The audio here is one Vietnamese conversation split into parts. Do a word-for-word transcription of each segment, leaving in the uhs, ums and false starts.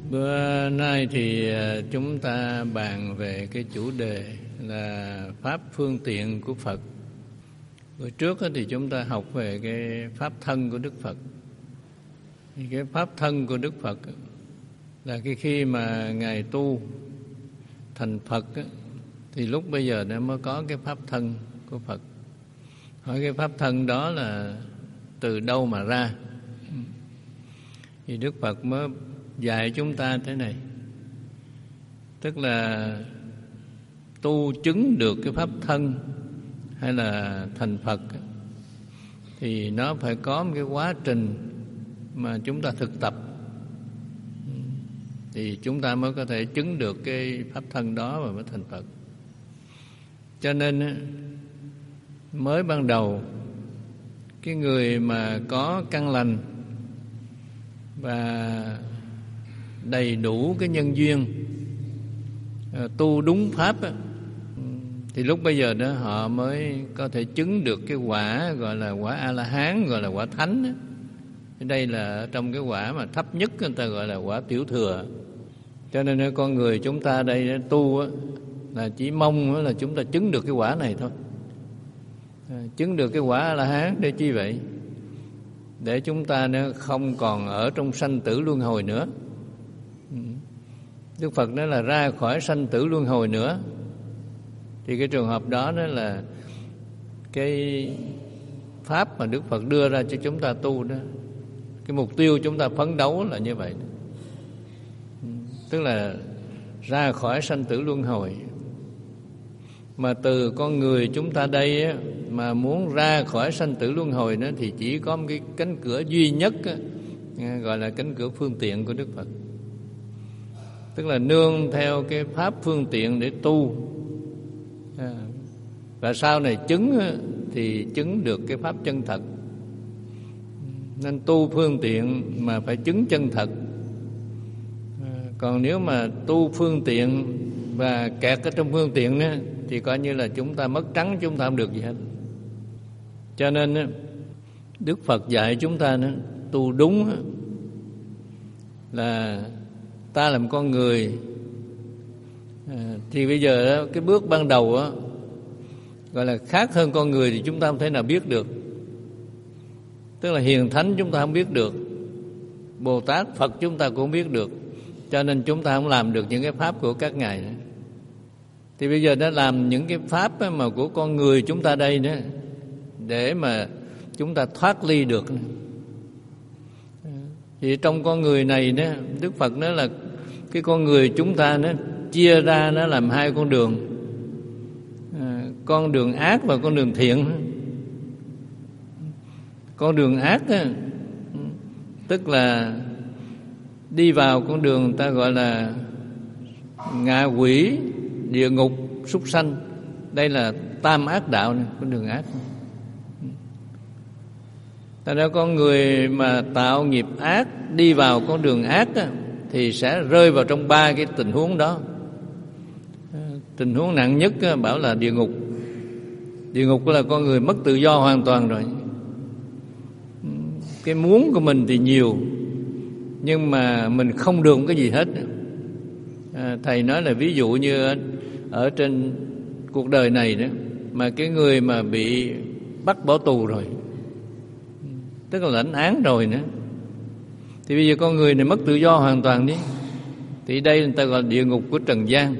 Bữa nay thì chúng ta bàn về cái chủ đề là pháp phương tiện của Phật. Bữa trước thì chúng ta học về cái pháp thân của Đức Phật. Thì cái pháp thân của Đức Phật là cái khi mà Ngài tu thành Phật thì lúc bây giờ nó mới có cái pháp thân của Phật. Hỏi cái pháp thân đó là từ đâu mà ra? Thì Đức Phật mới dạy chúng ta thế này, tức là tu chứng được cái pháp thân hay là thành Phật thì nó phải có một cái quá trình mà chúng ta thực tập, thì chúng ta mới có thể chứng được cái pháp thân đó và mới thành Phật. Cho nên mới ban đầu cái người mà có căn lành và đầy đủ cái nhân duyên, tu đúng pháp thì lúc bây giờ đó họ mới có thể chứng được cái quả gọi là quả A-la-hán, gọi là quả thánh. Đây là trong cái quả mà thấp nhất, người ta gọi là quả tiểu thừa. Cho nên con người chúng ta đây tu là chỉ mong là chúng ta chứng được cái quả này thôi, chứng được cái quả A-la-hán. Để chi vậy? Để chúng ta không còn ở trong sanh tử luân hồi nữa. Đức Phật nói là ra khỏi sanh tử luân hồi nữa. Thì cái trường hợp đó đó là cái pháp mà Đức Phật đưa ra cho chúng ta tu đó. Cái mục tiêu chúng ta phấn đấu là như vậy. Tức là ra khỏi sanh tử luân hồi. Mà từ con người chúng ta đây á, mà muốn ra khỏi sanh tử luân hồi đó, thì chỉ có một cái cánh cửa duy nhất á, gọi là cánh cửa phương tiện của Đức Phật. Tức là nương theo cái pháp phương tiện để tu, à, và sau này chứng á, thì chứng được cái pháp chân thật. Nên tu phương tiện mà phải chứng chân thật. à, Còn nếu mà tu phương tiện và kẹt ở trong phương tiện đó, thì coi như là chúng ta mất trắng, chúng ta không được gì hết. Cho nên đó, Đức Phật dạy chúng ta đó, tu đúng đó, là ta làm con người. à, Thì bây giờ đó, cái bước ban đầu đó, gọi là khác hơn con người thì chúng ta không thể nào biết được. Tức là hiền thánh chúng ta không biết được, Bồ Tát Phật chúng ta cũng không biết được. Cho nên chúng ta không làm được những cái pháp của các ngài nữa. Thì bây giờ nó làm những cái pháp mà của con người chúng ta đây nữa, để mà chúng ta thoát ly được. Thì trong con người này đó, Đức Phật nói là cái con người chúng ta nó chia ra nó làm hai con đường, à, con đường ác và con đường thiện. Con đường ác đó, tức là đi vào con đường người ta gọi là ngạ quỷ, địa ngục, súc sanh. Đây là tam ác đạo này, con đường ác. Tại ra con người mà tạo nghiệp ác đi vào con đường ác á, thì sẽ rơi vào trong ba cái tình huống đó. Tình huống nặng nhất á, bảo là địa ngục. Địa ngục là con người mất tự do hoàn toàn rồi. Cái muốn của mình thì nhiều, nhưng mà mình không được cái gì hết. à, Thầy nói là ví dụ như ở, ở trên cuộc đời này đó, mà cái người mà bị bắt bỏ tù rồi, tức là lãnh án rồi nữa, thì bây giờ con người này mất tự do hoàn toàn đi. Thì đây người ta gọi là địa ngục của trần gian.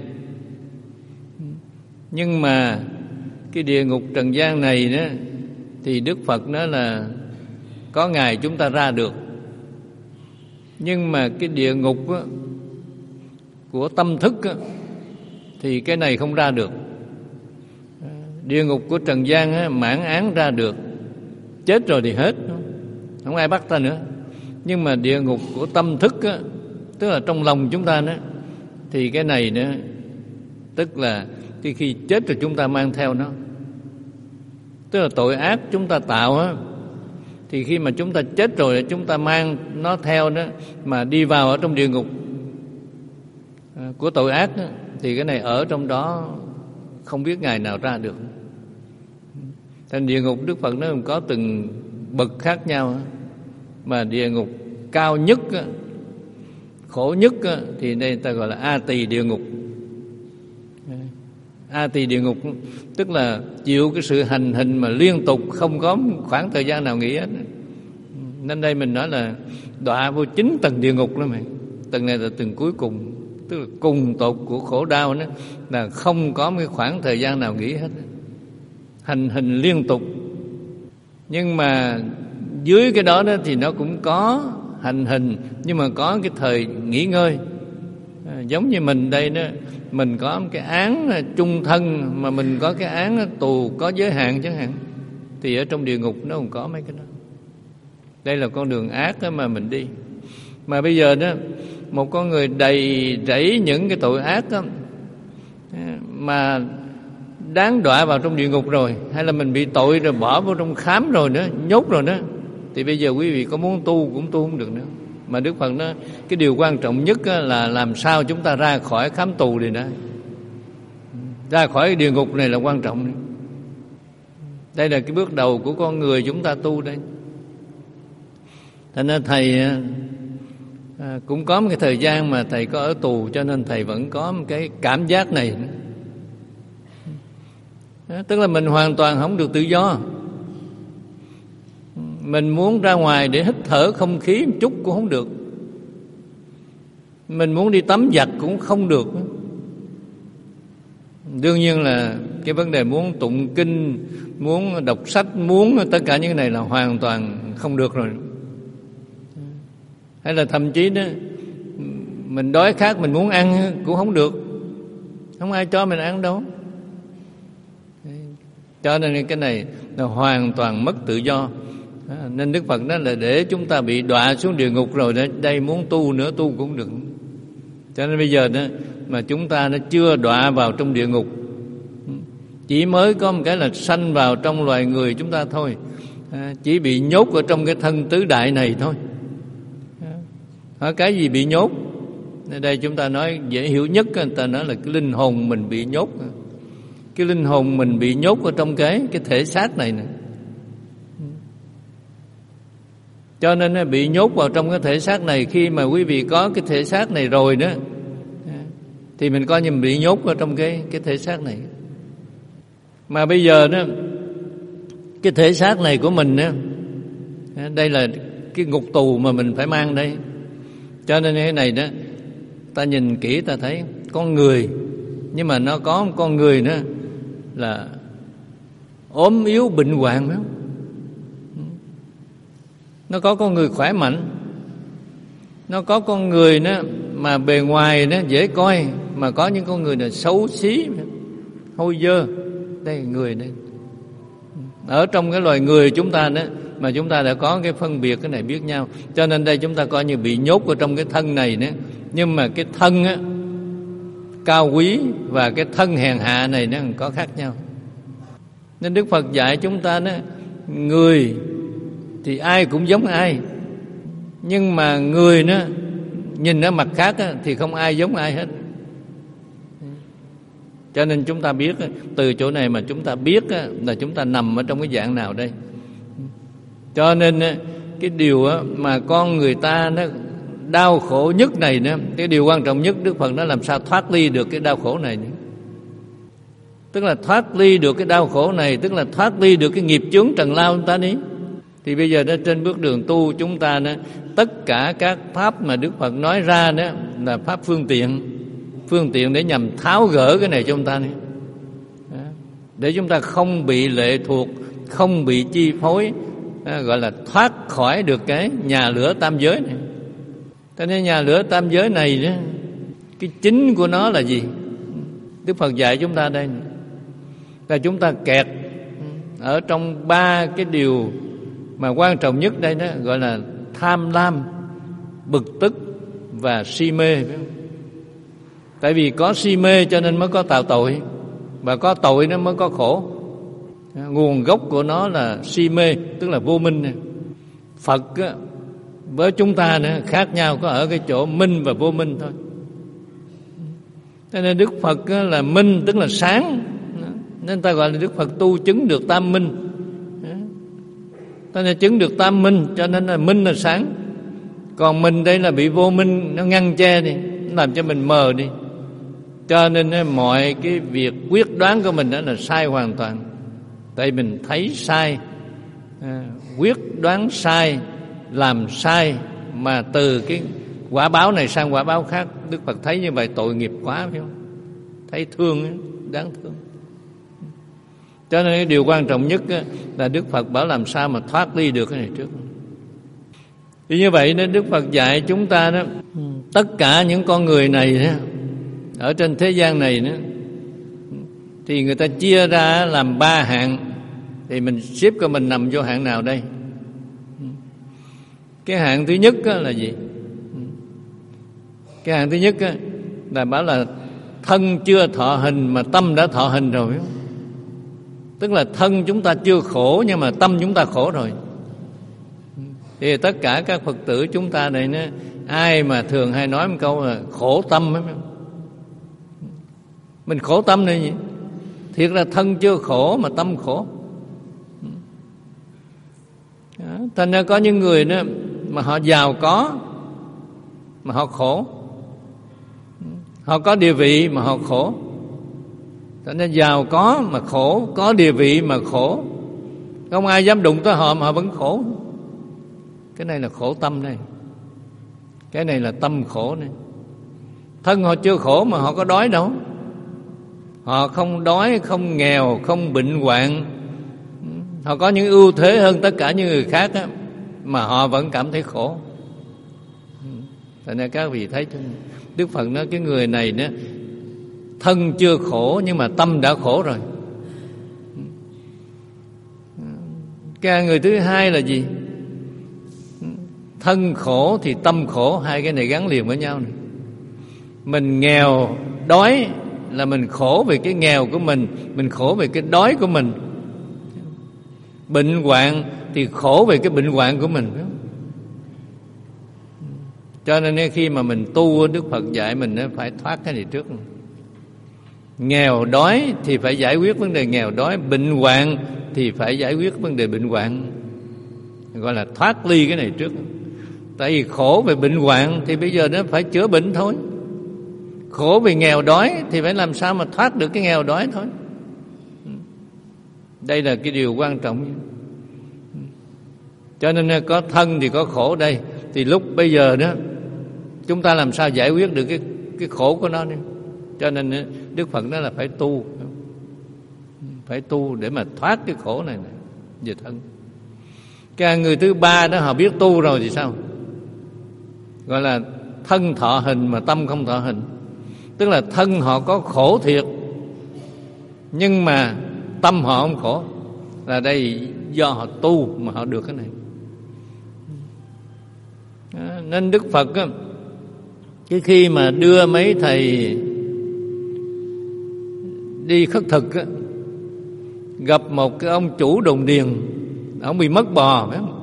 Nhưng mà cái địa ngục trần gian này đó, thì Đức Phật nói là có ngày chúng ta ra được. Nhưng mà cái địa ngục á, của tâm thức á, thì cái này không ra được. Địa ngục của trần gian á, mãn án ra được, chết rồi thì hết, không ai bắt ta nữa. Nhưng mà địa ngục của tâm thức á, tức là trong lòng chúng ta đó, thì cái này nữa, tức là khi, khi chết rồi chúng ta mang theo nó. Tức là tội ác chúng ta tạo á, thì khi mà chúng ta chết rồi chúng ta mang nó theo đó, mà đi vào ở trong địa ngục của tội ác đó, thì cái này ở trong đó không biết ngày nào ra được. Thành địa ngục Đức Phật nói có từng bậc khác nhau, mà địa ngục cao nhất khổ nhất thì đây ta gọi là A Tỳ địa ngục. A Tỳ địa ngục tức là chịu cái sự hành hình mà liên tục, không có khoảng thời gian nào nghỉ hết. Nên đây mình nói là đọa vô chín tầng địa ngục đó mày. Tầng này là tầng cuối cùng, tức là cùng tột của khổ đau đó, là không có cái khoảng thời gian nào nghỉ hết, hành hình liên tục. Nhưng mà dưới cái đó, đó thì nó cũng có hành hình, nhưng mà có cái thời nghỉ ngơi. À, giống như mình đây đó, mình có một cái án chung thân, mà mình có cái án tù có giới hạn chẳng hạn, thì ở trong địa ngục nó không có mấy cái đó. Đây là con đường ác đó mà mình đi. Mà bây giờ đó, một con người đầy rẫy những cái tội ác đó, mà đáng đọa vào trong địa ngục rồi, hay là mình bị tội rồi bỏ vào trong khám rồi nữa, nhốt rồi đó, thì bây giờ quý vị có muốn tu cũng tu không được nữa. Mà Đức Phật nói cái điều quan trọng nhất là làm sao chúng ta ra khỏi khám tù này đó, ra khỏi cái địa ngục này là quan trọng. Đây là cái bước đầu của con người chúng ta tu đây. Thành ra thầy à, cũng có một cái thời gian mà thầy có ở tù, cho nên thầy vẫn có một cái cảm giác này. À, tức là mình hoàn toàn không được tự do. Mình muốn ra ngoài để hít thở không khí một chút cũng không được. Mình muốn đi tắm giặt cũng không được. Đương nhiên là cái vấn đề muốn tụng kinh, muốn đọc sách, muốn tất cả những cái này là hoàn toàn không được rồi. Hay là thậm chí đó, mình đói khát mình muốn ăn cũng không được, không ai cho mình ăn đâu. Cho nên cái này là hoàn toàn mất tự do. Nên Đức Phật nói là để chúng ta bị đọa xuống địa ngục rồi, đây muốn tu nữa tu cũng được. Cho nên bây giờ đó mà chúng ta nó chưa đọa vào trong địa ngục, chỉ mới có một cái là sanh vào trong loài người chúng ta thôi, chỉ bị nhốt ở trong cái thân tứ đại này thôi. Cái gì bị nhốt? Ở đây chúng ta nói dễ hiểu nhất, người ta nói là cái linh hồn mình bị nhốt. Cái linh hồn mình bị nhốt ở trong cái cái thể xác này nè. Cho nên bị nhốt vào trong cái thể xác này. Khi mà quý vị có cái thể xác này rồi đó, thì mình coi như mình bị nhốt ở trong cái cái thể xác này. Mà bây giờ đó, cái thể xác này của mình đó, đây là cái ngục tù mà mình phải mang đây. Cho nên cái này đó, ta nhìn kỹ ta thấy con người, nhưng mà nó có một con người nữa là ốm yếu bệnh hoạn đó. Nó có con người khỏe mạnh, nó có con người đó mà bề ngoài nó dễ coi, mà có những con người là xấu xí, hôi dơ. Đây người đây. Ở trong cái loài người chúng ta đó, mà chúng ta đã có cái phân biệt cái này biết nhau. Cho nên đây chúng ta coi như bị nhốt ở trong cái thân này nữa. Nhưng mà cái thân á, cao quý và cái thân hèn hạ này nó có khác nhau. Nên Đức Phật dạy chúng ta đó, người thì ai cũng giống ai, nhưng mà người nó nhìn ở mặt khác á, thì không ai giống ai hết. Cho nên chúng ta biết từ chỗ này mà chúng ta biết là chúng ta nằm ở trong cái dạng nào đây. Cho nên cái điều mà con người ta nó đau khổ nhất này đó, cái điều quan trọng nhất Đức Phật nó làm sao thoát ly được cái đau khổ này. Tức là thoát ly được cái đau khổ này, tức là thoát ly được cái nghiệp chướng trần lao chúng ta đi. Thì bây giờ đó trên bước đường tu chúng ta đó, tất cả các pháp mà Đức Phật nói ra đó là pháp phương tiện, phương tiện để nhằm tháo gỡ cái này cho chúng ta này. Để chúng ta không bị lệ thuộc, không bị chi phối, gọi là thoát khỏi được cái nhà lửa tam giới này. Cho nên nhà lửa tam giới này đó, cái chính của nó là gì? Đức Phật dạy chúng ta đây là chúng ta kẹt ở trong ba cái điều mà quan trọng nhất đây đó, gọi là tham lam, bực tức và si mê. Tại vì có si mê cho nên mới có tạo tội, và có tội nó mới có khổ. Nguồn gốc của nó là si mê, tức là vô minh. Phật á, với chúng ta nữa khác nhau có ở cái chỗ minh và vô minh thôi. Cho nên Đức Phật á, là minh, tức là sáng, nên ta gọi là Đức Phật tu chứng được tam minh. Ta nên chứng được tam minh, cho nên là minh là sáng. Còn mình đây là bị vô minh nó ngăn che đi, nó làm cho mình mờ đi. Cho nên mọi cái việc quyết đoán của mình đó là sai hoàn toàn. Tại mình thấy sai, à, quyết đoán sai, làm sai, mà từ cái quả báo này sang quả báo khác. Đức Phật thấy như vậy tội nghiệp quá, phải không? Thấy thương, đáng thương. Cho nên cái điều quan trọng nhất là Đức Phật bảo làm sao mà thoát ly được cái này trước. Thì như vậy nên Đức Phật dạy chúng ta đó, tất cả những con người này đó, ở trên thế gian này đó, thì người ta chia ra làm ba hạng. Thì mình xếp cho mình nằm vô hạng nào đây? Cái hạng thứ nhất là gì? Cái hạng thứ nhất là bảo là thân chưa thọ hình mà tâm đã thọ hình rồi. Tức là thân chúng ta chưa khổ nhưng mà tâm chúng ta khổ rồi. Thì tất cả các Phật tử chúng ta này, ai mà thường hay nói một câu là khổ tâm ấy. Mình khổ tâm này gì? Thiệt là thân chưa khổ mà tâm khổ. Thành ra có những người đó mà họ giàu có mà họ khổ, họ có địa vị mà họ khổ. Thành ra giàu có mà khổ, có địa vị mà khổ, không ai dám đụng tới họ mà họ vẫn khổ. Cái này là khổ tâm này. Cái này là tâm khổ này. Thân họ chưa khổ mà họ có đói đâu. Họ không đói, không nghèo, không bệnh hoạn. Họ có những ưu thế hơn tất cả những người khác á, mà họ vẫn cảm thấy khổ. Thành ra các vị thấy Đức Phật nói cái người này đó, thân chưa khổ nhưng mà tâm đã khổ rồi. Cái người thứ hai là gì? Thân khổ thì tâm khổ, hai cái này gắn liền với nhau này. Mình nghèo, đói là mình khổ về cái nghèo của mình, mình khổ về cái đói của mình. Bệnh hoạn thì khổ về cái bệnh hoạn của mình. Cho nên khi mà mình tu, Đức Phật dạy mình phải thoát cái này trước. Nghèo đói thì phải giải quyết vấn đề nghèo đói, bệnh hoạn thì phải giải quyết vấn đề bệnh hoạn, gọi là thoát ly cái này trước. Tại vì khổ về bệnh hoạn thì bây giờ nó phải chữa bệnh thôi. Khổ về nghèo đói thì phải làm sao mà thoát được cái nghèo đói thôi. Đây là cái điều quan trọng. Cho nên có thân thì có khổ đây. Thì lúc bây giờ đó chúng ta làm sao giải quyết được cái, cái khổ của nó đi. Cho nên Đức Phật nói là phải tu. Phải tu để mà thoát cái khổ này, này về thân. Cái người thứ ba đó họ biết tu rồi thì sao? Gọi là thân thọ hình mà tâm không thọ hình. Tức là thân họ có khổ thiệt nhưng mà tâm họ không khổ. Là đây do họ tu mà họ được cái này. Đó, nên Đức Phật á, cái khi mà đưa mấy thầy đi khất thực á, gặp một cái ông chủ đồn điền, ông bị mất bò, phải không?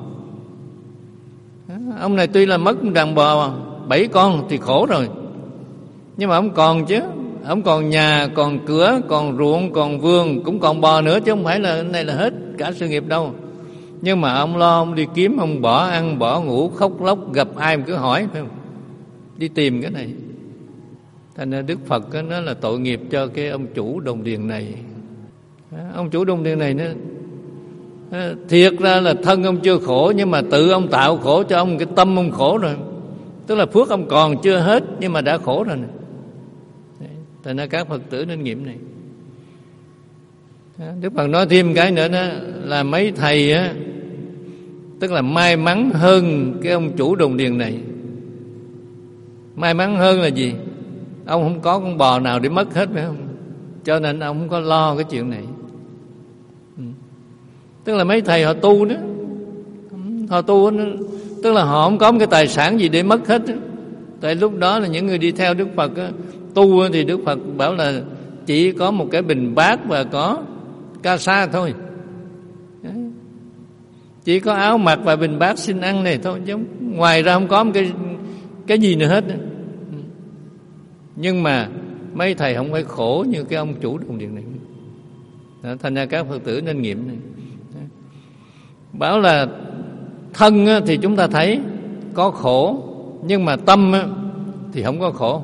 Ông này tuy là mất đàn bò bảy con thì khổ rồi, nhưng mà ông còn chứ, ông còn nhà, còn cửa, còn ruộng, còn vườn, cũng còn bò nữa, chứ không phải là này là hết cả sự nghiệp đâu. Nhưng mà ông lo, ông đi kiếm, ông bỏ ăn bỏ ngủ, khóc lóc, gặp ai mà cứ hỏi, phải không? Đi tìm cái này. Thành ra Đức Phật đó, nó là tội nghiệp cho cái ông chủ đồng điền này. Ông chủ đồng điền này nó thiệt ra là thân ông chưa khổ, nhưng mà tự ông tạo khổ cho ông, cái tâm ông khổ rồi. Tức là phước ông còn chưa hết nhưng mà đã khổ rồi. Thành ra các Phật tử nên nghiệm này. Đức Phật nói thêm cái nữa đó là mấy thầy á, tức là may mắn hơn cái ông chủ đồng điền này. May mắn hơn là gì? Ông không có con bò nào để mất hết, phải không? Cho nên ông không có lo cái chuyện này. Ừ. Tức là mấy thầy họ tu đó, họ tu đó, tức là họ không có một cái tài sản gì để mất hết đó. Tại lúc đó là những người đi theo Đức Phật đó, tu thì Đức Phật bảo là chỉ có một cái bình bát và có ca sa thôi. Chỉ có áo mặc và bình bát xin ăn này thôi, chứ ngoài ra không có một cái cái gì nữa hết. Nhưng mà mấy thầy không phải khổ như cái ông chủ đồng điền này. Đó, thành ra các Phật tử nên nghiệm này. Bảo là thân thì chúng ta thấy có khổ, nhưng mà tâm á, thì không có khổ.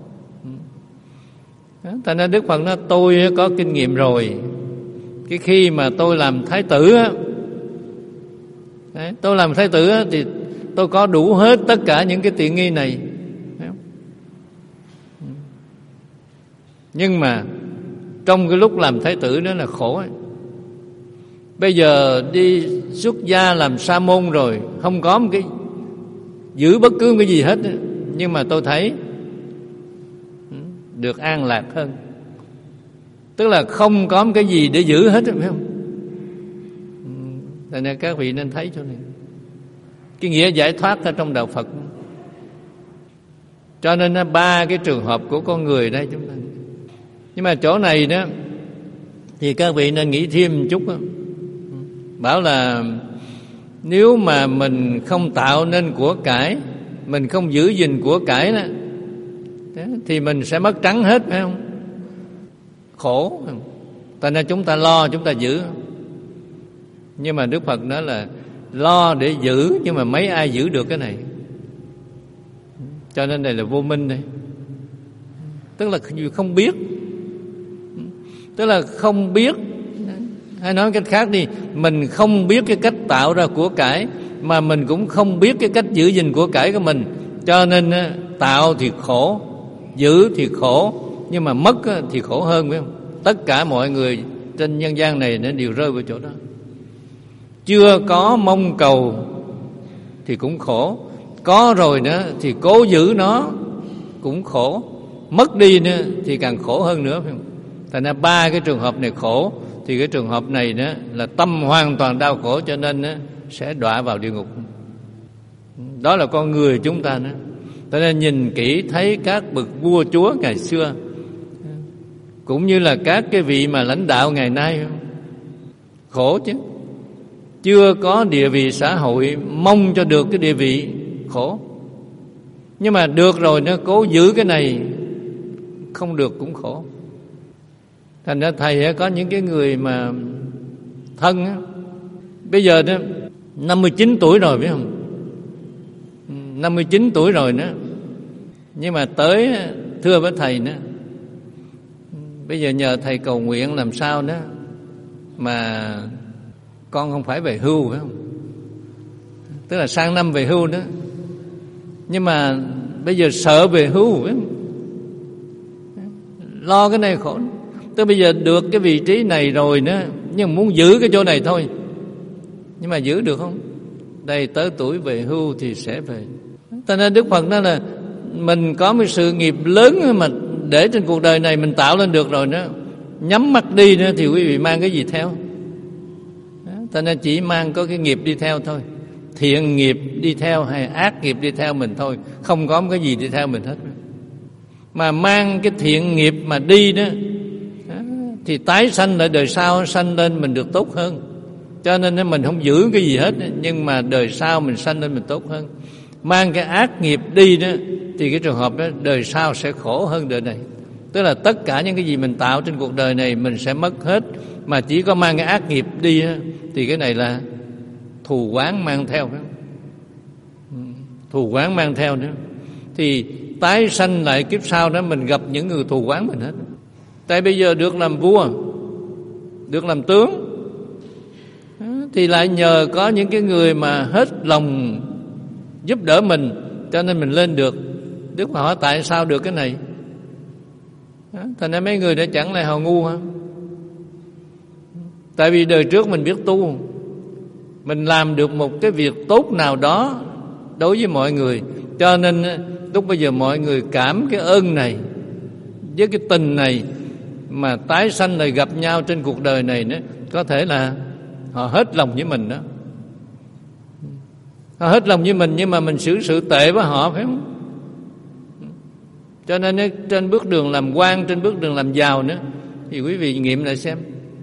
Thành ra Đức Phật nói tôi có kinh nghiệm rồi. Cái khi mà tôi làm thái tử á, đấy, tôi làm thái tử á, thì tôi có đủ hết tất cả những cái tiện nghi này. Nhưng mà trong cái lúc làm thái tử đó là khổ ấy. Bây giờ đi xuất gia làm sa môn rồi, không có một cái giữ bất cứ cái gì hết ấy. Nhưng mà tôi thấy được an lạc hơn. Tức là không có một cái gì để giữ hết, phải không? Thành nên các vị nên thấy chỗ này cái nghĩa giải thoát ở trong đạo Phật. Cho nên ba cái trường hợp của con người đây chúng ta. Nhưng mà chỗ này đó thì các vị nên nghĩ thêm một chút đó. Bảo là nếu mà mình không tạo nên của cải, mình không giữ gìn của cải đó, thì mình sẽ mất trắng hết, phải không? Khổ. Tại nên chúng ta lo, chúng ta giữ. Nhưng mà Đức Phật nói là lo để giữ, nhưng mà mấy ai giữ được cái này. Cho nên đây là vô minh đây. Tức là không biết. Tức là không biết. Hay nói cách khác đi, mình không biết cái cách tạo ra của cải, mà mình cũng không biết cái cách giữ gìn của cải của mình. Cho nên tạo thì khổ, giữ thì khổ, nhưng mà mất thì khổ hơn, phải không? Tất cả mọi người trên nhân gian này nó đều rơi vào chỗ đó. Chưa có mong cầu thì cũng khổ, có rồi nữa thì cố giữ nó cũng khổ, mất đi nữa thì càng khổ hơn nữa, phải không? Thành ra ba cái trường hợp này khổ, thì cái trường hợp này đó là tâm hoàn toàn đau khổ, cho nên đó, sẽ đọa vào địa ngục. Đó là con người chúng ta đó. Cho nên nhìn kỹ thấy các bậc vua chúa ngày xưa, cũng như là các cái vị mà lãnh đạo ngày nay, khổ chứ. Chưa có địa vị xã hội, mong cho được cái địa vị, khổ. Nhưng mà được rồi nó cố giữ cái này, không được cũng khổ. Thành ra thầy có những cái người mà thân á, bây giờ đó năm mươi chín tuổi rồi, phải không? năm mươi chín tuổi rồi nữa. Nhưng mà tới thưa với thầy nữa, bây giờ nhờ thầy cầu nguyện làm sao đó mà con không phải về hưu, phải không? Tức là sang năm về hưu đó. Nhưng mà bây giờ sợ về hưu, phải không? Lo cái này khổ. Tức bây giờ được cái vị trí này rồi nữa, nhưng muốn giữ cái chỗ này thôi. Nhưng mà giữ được không? Đây tới tuổi về hưu thì sẽ về. Cho nên Đức Phật nói là mình có một sự nghiệp lớn mà để trên cuộc đời này mình tạo lên được rồi đó, nhắm mắt đi nữa thì quý vị mang cái gì theo? Cho nên chỉ mang có cái nghiệp đi theo thôi, thiện nghiệp đi theo hay ác nghiệp đi theo mình thôi, không có cái gì đi theo mình hết. Mà mang cái thiện nghiệp mà đi đó thì tái sanh lại đời sau sanh lên mình được tốt hơn. Cho nên mình không giữ cái gì hết, nhưng mà đời sau mình sanh lên mình tốt hơn. Mang cái ác nghiệp đi đó thì cái trường hợp đó đời sau sẽ khổ hơn đời này. Tức là tất cả những cái gì mình tạo trên cuộc đời này mình sẽ mất hết, mà chỉ có mang cái ác nghiệp đi đó, thì cái này là thù oán mang theo đó. Thù oán mang theo nữa. Thì tái sanh lại kiếp sau đó mình gặp những người thù oán mình hết. Tại bây giờ được làm vua, được làm tướng, thì lại nhờ có những cái người mà hết lòng giúp đỡ mình, cho nên mình lên được. Đức Phật hỏi tại sao được cái này? Thành ra mấy người đã chẳng lại họ ngu hả? Tại vì đời trước mình biết tu, mình làm được một cái việc tốt nào đó đối với mọi người, cho nên lúc bây giờ mọi người cảm cái ơn này với cái tình này, mà tái sanh lại gặp nhau trên cuộc đời này nữa, có thể là họ hết lòng với mình đó. Họ hết lòng với mình, nhưng mà mình xử sự tệ với họ, phải không? Cho nên trên bước đường làm quan, trên bước đường làm giàu nữa, thì quý vị nghiệm lại xem.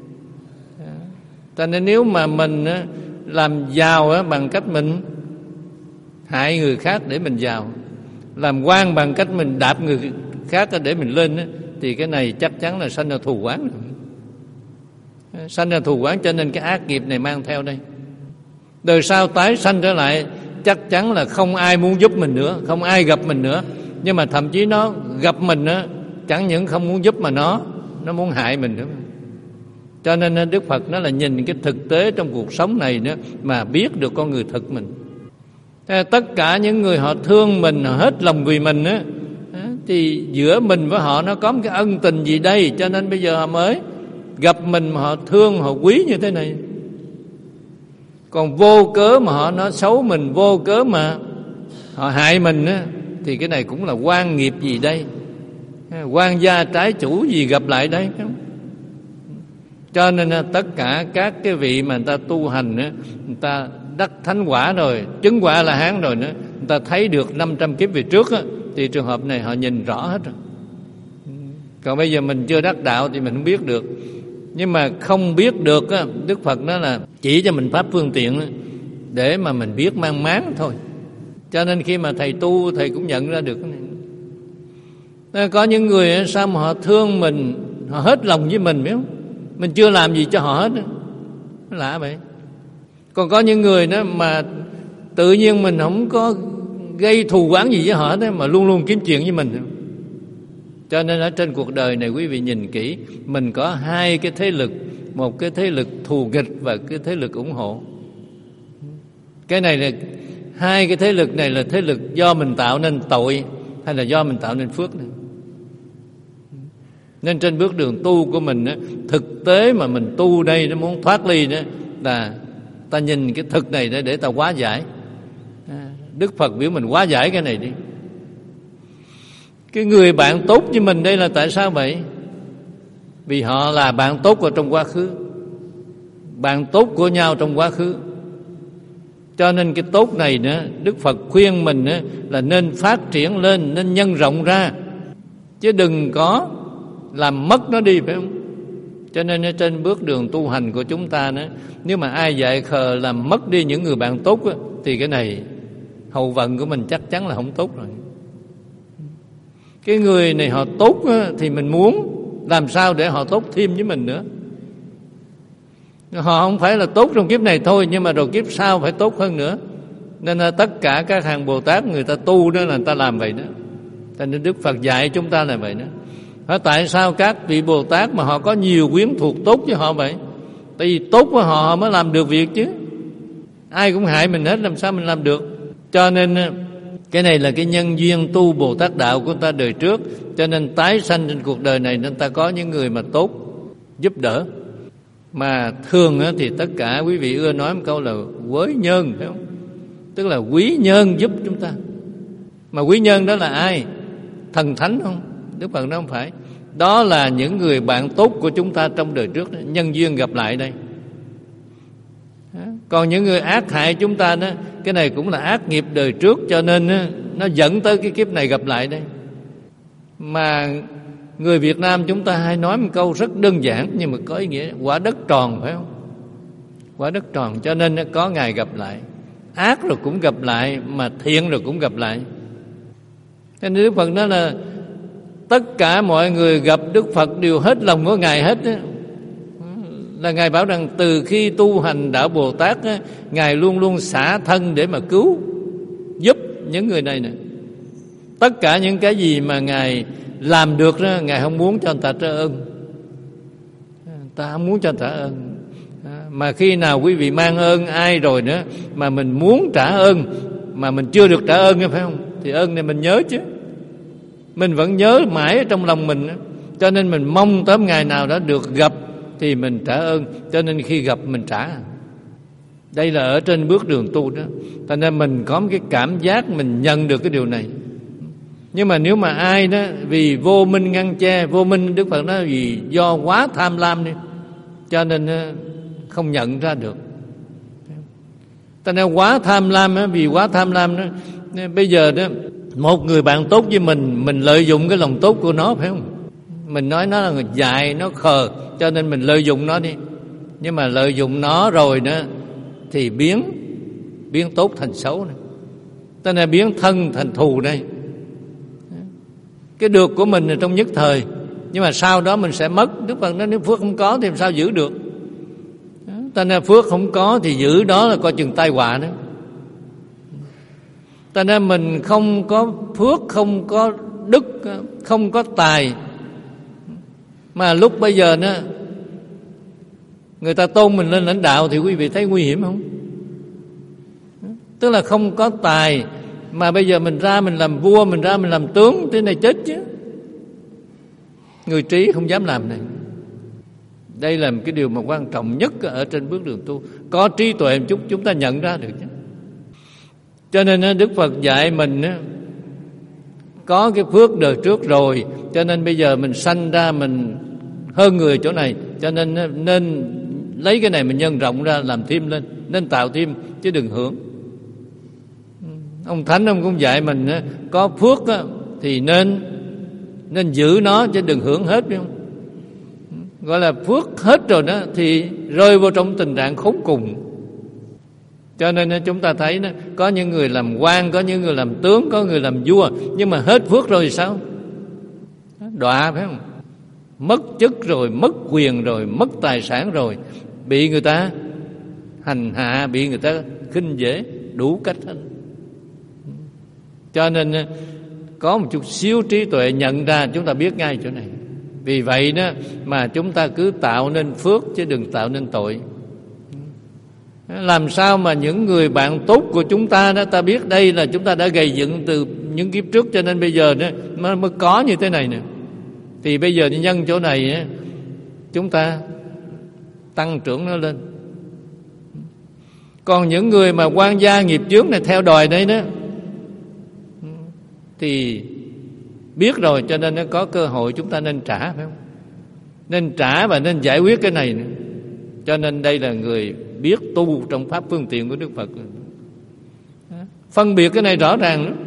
Cho nên nếu mà mình làm giàu bằng cách mình hại người khác để mình giàu, làm quan bằng cách mình đạp người khác để mình lên, thì cái này chắc chắn là sanh ra thù oán. Sanh ra thù oán, cho nên cái ác nghiệp này mang theo đây. Đời sau tái sanh trở lại chắc chắn là không ai muốn giúp mình nữa, không ai gặp mình nữa. Nhưng mà thậm chí nó gặp mình á, chẳng những không muốn giúp mà nó nó muốn hại mình nữa. Cho nên Đức Phật nó là nhìn cái thực tế trong cuộc sống này nữa mà biết được con người thực mình. Tất cả những người họ thương mình, họ hết lòng vì mình á, thì giữa mình với họ nó có một cái ân tình gì đây, cho nên bây giờ họ mới gặp mình mà họ thương, họ quý như thế này. Còn vô cớ mà họ nói xấu mình, vô cớ mà họ hại mình á, thì cái này cũng là oan nghiệp gì đây, oan gia trái chủ gì gặp lại đây. Cho nên tất cả các cái vị mà người ta tu hành á, người ta đắc thánh quả rồi, chứng quả là hán rồi nữa, người ta thấy được năm trăm kiếp về trước á, thì trường hợp này họ nhìn rõ hết rồi. Còn bây giờ mình chưa đắc đạo thì mình không biết được. Nhưng mà không biết được á, Đức Phật nói là chỉ cho mình pháp phương tiện để mà mình biết mang máng thôi. Cho nên khi mà thầy tu, thầy cũng nhận ra được cái này. Có những người sao mà họ thương mình, họ hết lòng với mình, biết không? Mình chưa làm gì cho họ hết, nó lạ vậy. Còn có những người đó mà tự nhiên mình không có gây thù oán gì với họ đó, mà luôn luôn kiếm chuyện với mình. Cho nên ở trên cuộc đời này quý vị nhìn kỹ, mình có hai cái thế lực, một cái thế lực thù nghịch và cái thế lực ủng hộ. Cái này là hai cái thế lực này là thế lực do mình tạo nên tội hay là do mình tạo nên phước này. Nên trên bước đường tu của mình á, thực tế mà mình tu đây nó muốn thoát ly đó là ta nhìn cái thực này để ta hóa giải. Đức Phật biểu mình hóa giải cái này đi. Cái người bạn tốt với mình đây là tại sao vậy? Vì họ là bạn tốt ở trong quá khứ, bạn tốt của nhau trong quá khứ. Cho nên cái tốt này nữa, Đức Phật khuyên mình nữa là nên phát triển lên, nên nhân rộng ra, chứ đừng có làm mất nó đi, phải không? Cho nên ở trên bước đường tu hành của chúng ta nữa, nếu mà ai dại khờ làm mất đi những người bạn tốt đó, thì cái này hậu vận của mình chắc chắn là không tốt rồi. Cái người này họ tốt đó, thì mình muốn làm sao để họ tốt thêm với mình nữa. Họ không phải là tốt trong kiếp này thôi, nhưng mà rồi kiếp sau phải tốt hơn nữa. Nên là tất cả các hàng Bồ Tát người ta tu đó là người ta làm vậy đó. Cho nên Đức Phật dạy chúng ta là vậy đó. Hỏi tại sao các vị Bồ Tát mà họ có nhiều quyến thuộc tốt với họ vậy? Tại vì tốt với họ, họ mới làm được việc chứ. Ai cũng hại mình hết, làm sao mình làm được? Cho nên cái này là cái nhân duyên tu Bồ Tát đạo của ta đời trước. Cho nên tái sanh trên cuộc đời này nên ta có những người mà tốt giúp đỡ. Mà thường thì tất cả quý vị ưa nói một câu là quới nhân, phải không? Tức là quý nhân giúp chúng ta. Mà quý nhân đó là ai? Thần thánh không? Đức Phật nói không phải. Đó là những người bạn tốt của chúng ta trong đời trước đó, nhân duyên gặp lại đây. Còn những người ác hại chúng ta đó, cái này cũng là ác nghiệp đời trước, cho nên nó dẫn tới cái kiếp này gặp lại đây. Mà người Việt Nam chúng ta hay nói một câu rất đơn giản nhưng mà có ý nghĩa, quả đất tròn, phải không? Quả đất tròn, cho nên có ngày gặp lại. Ác rồi cũng gặp lại, mà thiện rồi cũng gặp lại. Cho nên Đức Phật nói là tất cả mọi người gặp Đức Phật đều hết lòng của Ngài hết đó. Là Ngài bảo rằng từ khi tu hành đạo Bồ Tát á, Ngài luôn luôn xả thân để mà cứu giúp những người này nè. Tất cả những cái gì mà Ngài làm được đó, Ngài không muốn cho người ta trả ơn. Ta không muốn cho người ta trả ơn. Mà khi nào quý vị mang ơn ai rồi nữa mà mình muốn trả ơn mà mình chưa được trả ơn, phải không? Thì ơn này mình nhớ chứ. Mình vẫn nhớ mãi ở trong lòng mình. Cho nên mình mong tới ngày nào đó được gặp thì mình trả ơn. Cho nên khi gặp mình trả. Đây là ở trên bước đường tu đó. Cho nên mình có một cái cảm giác mình nhận được cái điều này. Nhưng mà nếu mà ai đó vì vô minh ngăn che, vô minh Đức Phật nói vì do quá tham lam đi, cho nên không nhận ra được. Cho nên quá tham lam, vì quá tham lam đó, bây giờ đó một người bạn tốt với mình, mình lợi dụng cái lòng tốt của nó, phải không? Mình nói nó là người dại, nó khờ, cho nên mình lợi dụng nó đi. Nhưng mà lợi dụng nó rồi đó thì biến biến tốt thành xấu này. Cho nên biến thân thành thù đây. Cái được của mình là trong nhất thời, nhưng mà sau đó mình sẽ mất. Đức Phật nói nếu phước không có thì làm sao giữ được? Cho nên phước không có thì giữ đó là coi chừng tai họa nữa. Ta nên mình không có phước, không có đức, không có tài, mà lúc bây giờ nữa người ta tôn mình lên lãnh đạo thì quý vị thấy nguy hiểm không? Tức là không có tài mà bây giờ mình ra mình làm vua, mình ra mình làm tướng, thế này chết chứ. Người trí không dám làm này. Đây là một cái điều mà quan trọng nhất ở trên bước đường tu. Có trí tuệ một chút chúng ta nhận ra được chứ. Cho nên Đức Phật dạy mình có cái phước đời trước rồi, cho nên bây giờ mình sanh ra mình hơn người chỗ này, cho nên nên lấy cái này mình nhân rộng ra làm thêm lên, nên tạo thêm chứ đừng hưởng. Ông Thánh ông cũng dạy mình có phước thì nên nên giữ nó chứ đừng hưởng hết, phải không? Gọi là phước hết rồi đó thì rơi vào trong tình trạng khốn cùng. Cho nên chúng ta thấy đó, có những người làm quan, có những người làm tướng, có người làm vua, nhưng mà hết phước rồi thì sao? Đọa, phải không? Mất chức rồi, mất quyền rồi, mất tài sản rồi, bị người ta hành hạ, bị người ta khinh dễ đủ cách hết. Cho nên có một chút xíu trí tuệ nhận ra, chúng ta biết ngay chỗ này. Vì vậy đó mà chúng ta cứ tạo nên phước chứ đừng tạo nên tội. Làm sao mà những người bạn tốt của chúng ta đó, ta biết đây là chúng ta đã gây dựng từ những kiếp trước, cho nên bây giờ đó mới, mới có như thế này nè. Thì bây giờ nhân chỗ này chúng ta tăng trưởng nó lên. Còn những người mà quan gia nghiệp chướng này theo đòi đây đó thì biết rồi, cho nên nó có cơ hội chúng ta nên trả, phải không? Nên trả và nên giải quyết cái này nữa. Cho nên đây là người biết tu trong pháp phương tiện của Đức Phật. Phân biệt cái này rõ ràng nữa.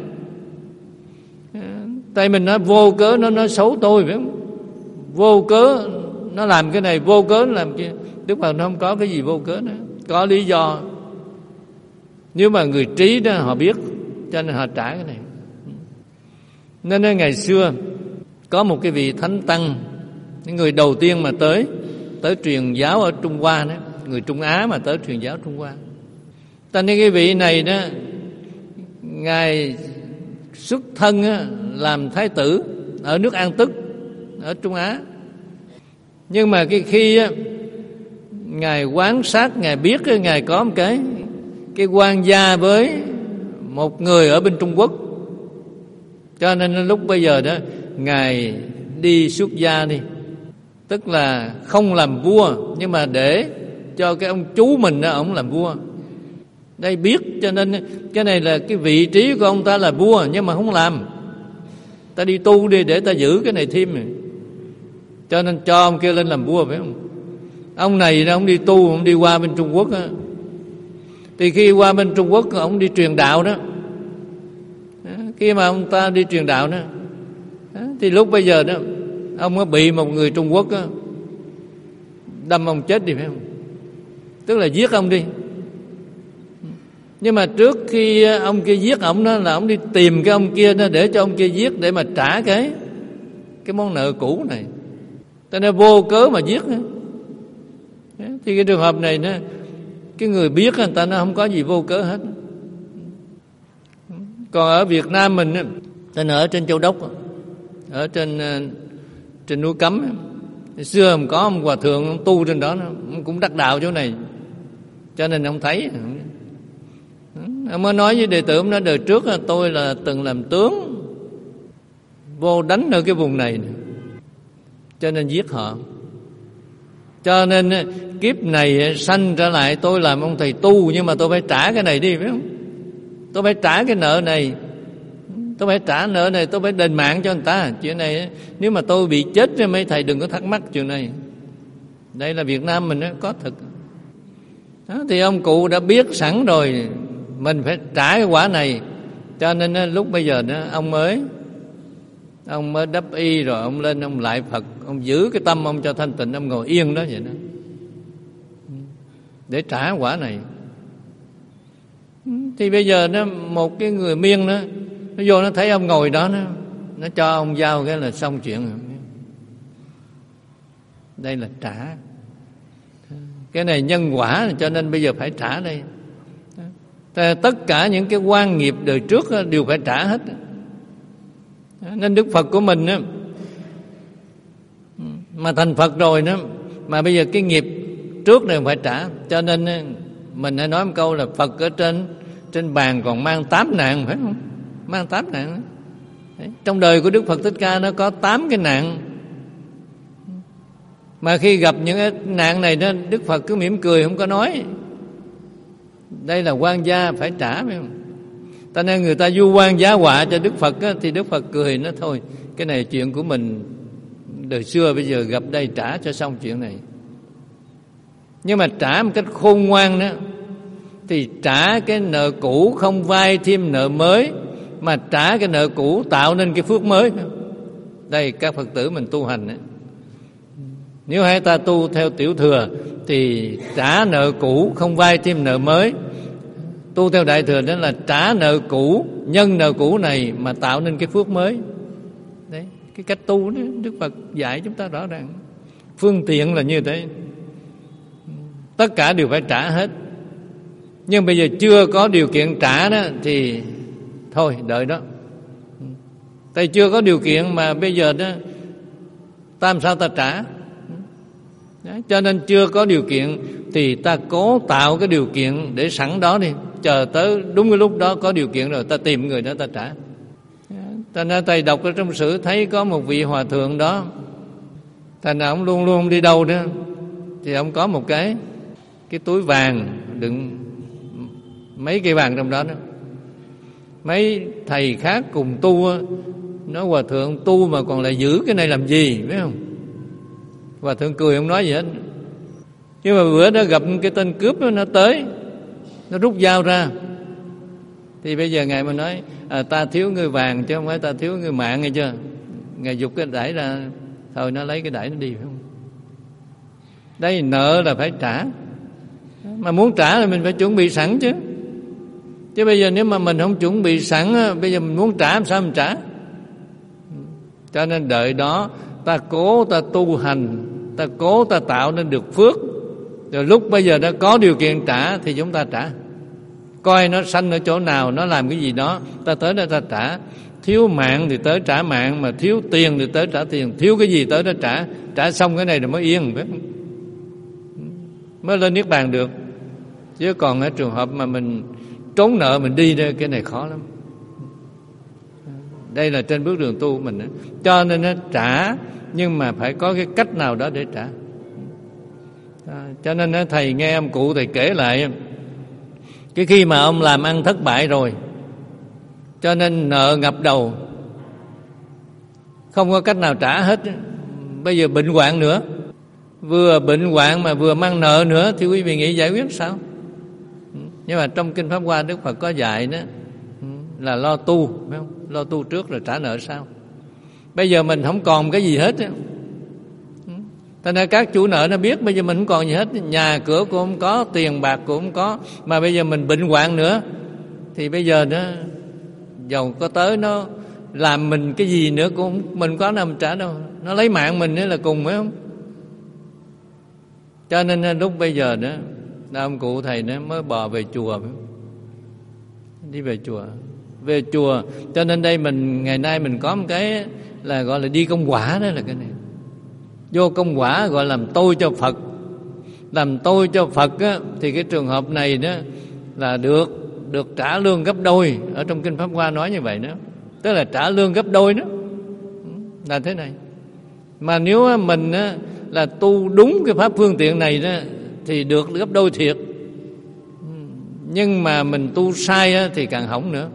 Tại mình nói vô cớ nó nói xấu tôi, phải không? Vô cớ nó làm cái này, vô cớ nó làm kia. Đức Phật nó không có cái gì vô cớ nữa, có lý do. Nếu mà người trí đó họ biết, cho nên họ trả cái này. Nên ngày xưa có một cái vị thánh tăng, những người đầu tiên mà tới tới truyền giáo ở Trung Hoa đó, người Trung Á mà tới truyền giáo Trung Hoa. Ta nên cái vị này đó, ngài xuất thân á, làm thái tử ở nước An Tức ở Trung Á. Nhưng mà cái khi á, ngài quan sát, ngài biết á, ngài có một cái cái quan gia với một người ở bên Trung Quốc. Cho nên lúc bây giờ đó ngài đi xuất gia đi, tức là không làm vua nhưng mà để cho cái ông chú mình đó ông làm vua. Đây biết, cho nên cái này là cái vị trí của ông ta là vua nhưng mà không làm. Ta đi tu đi để ta giữ cái này thêm này. Cho nên cho ông kia lên làm vua, phải không? Ông này đó, ông đi tu, ông đi qua bên Trung Quốc đó. Thì khi qua bên Trung Quốc ông đi truyền đạo đó, khi mà ông ta đi truyền đạo đó, thì lúc bây giờ đó ông có bị một người Trung Quốc đó, đâm ông chết đi, phải không? Tức là giết ông đi. Nhưng mà trước khi ông kia giết ông đó là ông đi tìm cái ông kia đó để cho ông kia giết, để mà trả cái cái món nợ cũ này. Cho nên vô cớ mà giết nữa. Thì cái trường hợp này đó, cái người biết người ta nó không có gì vô cớ hết. Còn ở Việt Nam mình, tên ở trên Châu Đốc, ở trên trên núi Cấm, xưa ông có ông hòa thượng ông tu trên đó, ông cũng đắc đạo chỗ này, cho nên ông thấy. Ông mới nói với đệ tử, ông nói đời trước tôi là từng làm tướng, vô đánh ở cái vùng này, cho nên giết họ. Cho nên kiếp này sanh trở lại tôi làm ông thầy tu, nhưng mà tôi phải trả cái này đi, phải không? Tôi phải trả cái nợ này, tôi phải trả nợ này, tôi phải đền mạng cho người ta. Chuyện này nếu mà tôi bị chết, mấy thầy đừng có thắc mắc chuyện này. Đây là Việt Nam mình có thực đó. Thì ông cụ đã biết sẵn rồi mình phải trả cái quả này. Cho nên lúc bây giờ đó, ông mới Ông mới đắp y rồi ông lên ông lại Phật, ông giữ cái tâm ông cho thanh tịnh, ông ngồi yên đó vậy đó, để trả quả này. Thì bây giờ nó một cái người Miên đó, nó vô nó thấy ông ngồi đó, nó, nó cho ông giao cái là xong chuyện rồi. Đây là trả. Cái này nhân quả, cho nên bây giờ phải trả đây. Tất cả những cái oan nghiệp đời trước đều phải trả hết. Nên Đức Phật của mình á, mà thành Phật rồi đó, mà bây giờ cái nghiệp trước này phải trả. Cho nên mình hãy nói một câu là Phật ở trên trên bàn còn mang tám nạn, phải không? Mang tám nạn. Đấy. Trong đời của Đức Phật Thích Ca nó có tám cái nạn. Mà khi gặp những cái nạn này đó, Đức Phật cứ mỉm cười không có nói. Đây là oan gia phải trả, phải không? Cho nên người ta du oan giá họa cho Đức Phật á, thì Đức Phật cười nó thôi, cái này chuyện của mình đời xưa, bây giờ gặp đây trả cho xong chuyện này. Nhưng mà trả một cách khôn ngoan đó, thì trả cái nợ cũ không vay thêm nợ mới, mà trả cái nợ cũ tạo nên cái phước mới. Đây các Phật tử mình tu hành ấy. Nếu hai ta tu theo tiểu thừa thì trả nợ cũ không vay thêm nợ mới. Tu theo đại thừa đó là trả nợ cũ, nhân nợ cũ này mà tạo nên cái phước mới. Đấy, cái cách tu đó Đức Phật dạy chúng ta rõ ràng. Phương tiện là như thế. Tất cả đều phải trả hết. Nhưng bây giờ chưa có điều kiện trả đó thì thôi đợi đó. Tại chưa có điều kiện mà bây giờ đó ta làm sao ta trả? Đấy, cho nên chưa có điều kiện thì ta cố tạo cái điều kiện để sẵn đó đi, chờ tới đúng cái lúc đó có điều kiện rồi ta tìm người đó ta trả. Ta nói thầy đọc ở trong sử thấy có một vị hòa thượng đó, thành ra ông luôn luôn đi đâu đó thì ông có một cái cái túi vàng đựng mấy cây vàng trong đó đó. Mấy thầy khác cùng tu nói hòa thượng tu mà còn lại giữ cái này làm gì, biết không? Hòa thượng cười không nói gì hết. Nhưng mà bữa đó gặp cái tên cướp đó, nó tới, nó rút dao ra. Thì bây giờ Ngài mới nói à, ta thiếu người vàng chứ không phải ta thiếu người mạng, nghe chưa? Ngài giục cái đẩy ra, thôi nó lấy cái đẩy nó đi, phải không? Đây nợ là phải trả. Mà muốn trả là mình phải chuẩn bị sẵn chứ. Chứ bây giờ nếu mà mình không chuẩn bị sẵn, bây giờ mình muốn trả làm sao mình trả? Cho nên đợi đó ta cố ta tu hành, ta cố ta tạo nên được phước, rồi lúc bây giờ đã có điều kiện trả thì chúng ta trả. Coi nó sanh ở chỗ nào, nó làm cái gì đó, ta tới đó ta trả. Thiếu mạng thì tới trả mạng, mà thiếu tiền thì tới trả tiền, thiếu cái gì tới đó trả. Trả xong cái này rồi mới yên, phải không? Mới lên Niết Bàn được. Chứ còn ở trường hợp mà mình trốn nợ mình đi đây, cái này khó lắm. Đây là trên bước đường tu mình đó. Cho nên nó trả, nhưng mà phải có cái cách nào đó để trả. À, cho nên đó, thầy nghe ông cụ thầy kể lại, cái khi mà ông làm ăn thất bại rồi, cho nên nợ ngập đầu, không có cách nào trả hết. Bây giờ bệnh hoạn nữa, vừa bệnh hoạn mà vừa mang nợ nữa, thì quý vị nghĩ giải quyết sao? Nhưng mà trong Kinh Pháp Hoa Đức Phật có dạy đó là lo tu, phải không? Lo tu trước rồi trả nợ sau. Bây giờ mình không còn cái gì hết. Thành ra các chủ nợ nó biết bây giờ mình không còn gì hết, nhà cửa cũng không có, tiền bạc cũng không có, mà bây giờ mình bệnh hoạn nữa, thì bây giờ nó dầu có tới nó làm mình cái gì nữa cũng mình có nào mình trả đâu, nó lấy mạng mình nữa là cùng, phải không? Cho nên lúc bây giờ đó, ông cụ thầy nó mới bò về chùa, đi về chùa, về chùa. Cho nên đây mình ngày nay mình có một cái là gọi là đi công quả, đó là cái này. Vô công quả gọi làm tôi cho Phật. Làm tôi cho Phật á, thì cái trường hợp này đó là được được trả lương gấp đôi. Ở trong Kinh Pháp Hoa nói như vậy đó, tức là trả lương gấp đôi đó, là thế này. Mà nếu mình á, là tu đúng cái pháp phương tiện này đó, thì được gấp đôi thiệt. Nhưng mà mình tu sai á, thì càng hỏng nữa.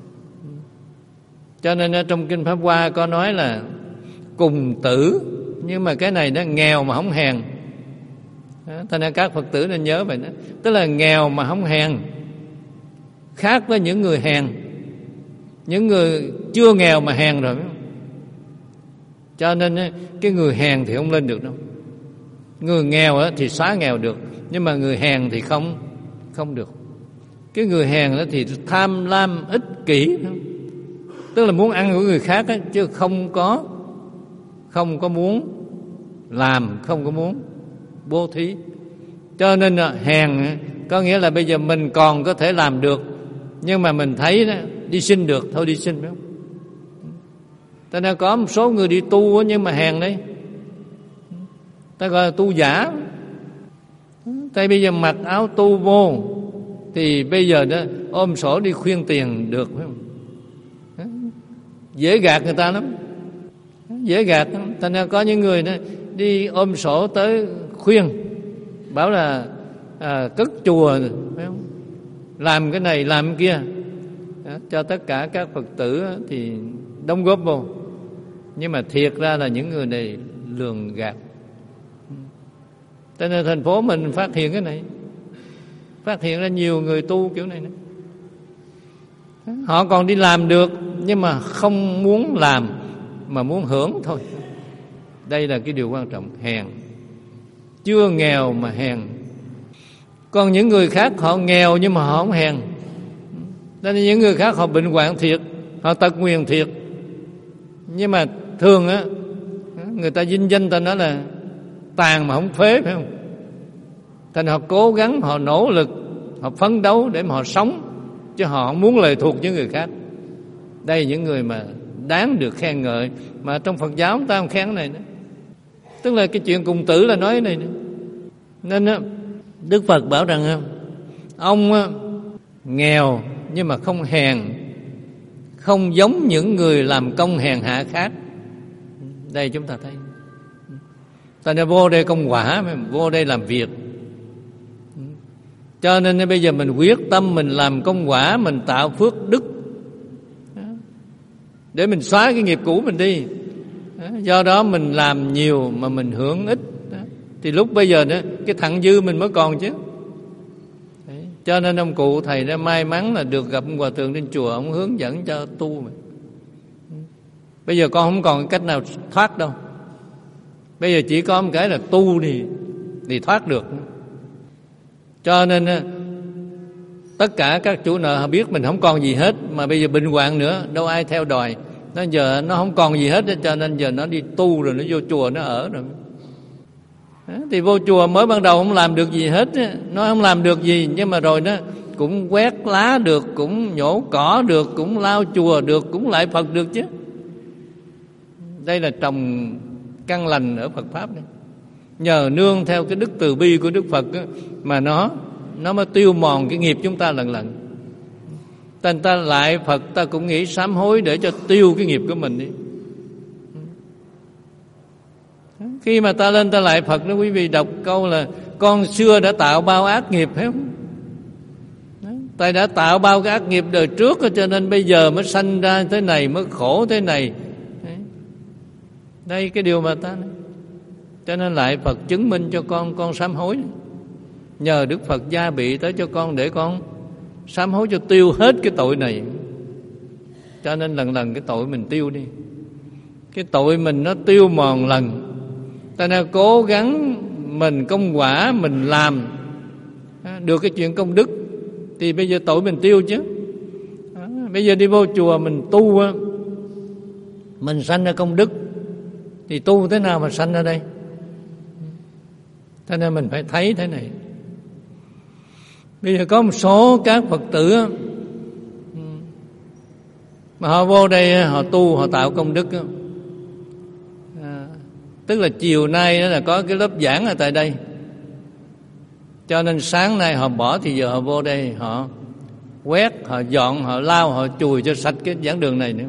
Cho nên ở trong Kinh Pháp Hoa có nói là cùng tử, nhưng mà cái này nó nghèo mà không hèn. Thế nên các Phật tử nên nhớ vậy đó. Tức là nghèo mà không hèn, khác với những người hèn. Những người chưa nghèo mà hèn rồi. Cho nên cái người hèn thì không lên được đâu. Người nghèo thì xóa nghèo được, nhưng mà người hèn thì không không được. Cái người hèn đó thì tham lam ích kỷ, tức là muốn ăn của người khác đó, chứ không có không có muốn làm, không có muốn bố thí. Cho nên là hèn có nghĩa là bây giờ mình còn có thể làm được, nhưng mà mình thấy đó, đi xin được, thôi đi xin, phải không? Ta đã có một số người đi tu nhưng mà hèn đấy, ta gọi là tu giả. Tại bây giờ mặc áo tu vô thì bây giờ đó ôm sổ đi khuyên tiền được, phải không? Dễ gạt người ta lắm, dễ gạt lắm. Thành ra có những người đó đi ôm sổ tới khuyên, bảo là à, cất chùa, phải không? Làm cái này làm cái kia, đó, cho tất cả các Phật tử thì đóng góp vô. Nhưng mà thiệt ra là những người này lường gạt. Cho nên thành phố mình phát hiện cái này, phát hiện ra nhiều người tu kiểu này nữa. Họ còn đi làm được nhưng mà không muốn làm, mà muốn hưởng thôi. Đây là cái điều quan trọng, hèn. Chưa nghèo mà hèn. Còn những người khác họ nghèo nhưng mà họ không hèn. Nên những người khác họ bệnh hoạn thiệt, họ tật nguyền thiệt, nhưng mà thường á, người ta vinh danh ta nói là tàn mà không phế, phải không? Thành họ cố gắng, họ nỗ lực, họ phấn đấu để mà họ sống, chứ họ không muốn lệ thuộc những người khác. Đây là những người mà đáng được khen ngợi, mà trong Phật giáo ta không khen cái này nữa. Tức là cái chuyện cùng tử là nói cái này nữa. Nên á, Đức Phật bảo rằng ông á, nghèo nhưng mà không hèn, không giống những người làm công hèn hạ khác. Đây chúng ta thấy, ta nên vô đây công quả, vô đây làm việc. Cho nên bây giờ mình quyết tâm mình làm công quả, mình tạo phước đức để mình xóa cái nghiệp cũ mình đi. Do đó mình làm nhiều mà mình hưởng ít, thì lúc bây giờ nữa cái thặng dư mình mới còn chứ. Đấy. Cho nên ông cụ thầy đã may mắn là được gặp ông hòa thượng trên chùa, ông hướng dẫn cho tu mà. Bây giờ con không còn cách nào thoát đâu. Bây giờ chỉ có một cái là tu thì thì thoát được. Cho nên tất cả các chủ nợ họ biết mình không còn gì hết, mà bây giờ bệnh hoạn nữa, đâu ai theo đòi. Nó giờ nó không còn gì hết, cho nên giờ nó đi tu rồi nó vô chùa nó ở rồi. Thì vô chùa mới ban đầu không làm được gì hết, nó không làm được gì, nhưng mà rồi nó cũng quét lá được, cũng nhổ cỏ được, cũng lau chùa được, cũng lại Phật được chứ. Đây là trồng căn lành ở Phật Pháp này. Nhờ nương theo cái đức từ bi của Đức Phật đó, mà nó nó mới tiêu mòn cái nghiệp chúng ta lần lần. Thành ta lại Phật, ta cũng nghĩ sám hối để cho tiêu cái nghiệp của mình đi. Khi mà ta lên ta lại Phật đó, quý vị đọc câu là con xưa đã tạo bao ác nghiệp, phải không? Ta đã tạo bao cái ác nghiệp đời trước, cho nên bây giờ mới sanh ra thế này, mới khổ thế này. Đây cái điều mà ta nói. Cho nên lại Phật chứng minh cho con, con sám hối. Nhờ Đức Phật gia bị tới cho con để con sám hối cho tiêu hết cái tội này. Cho nên lần lần cái tội mình tiêu đi. Cái tội mình nó tiêu mòn lần. Ta nên cố gắng mình công quả, mình làm được cái chuyện công đức, thì bây giờ tội mình tiêu chứ. Bây giờ đi vô chùa mình tu, mình sanh ra công đức, thì tu thế nào mà sanh ra đây? Cho nên mình phải thấy thế này. Bây giờ có một số các Phật tử mà họ vô đây họ tu, họ tạo công đức, à, tức là chiều nay đó là có cái lớp giảng ở tại đây, cho nên sáng nay họ bỏ thì giờ họ vô đây, họ quét, họ dọn, họ lau, họ chùi cho sạch cái giảng đường này nữa.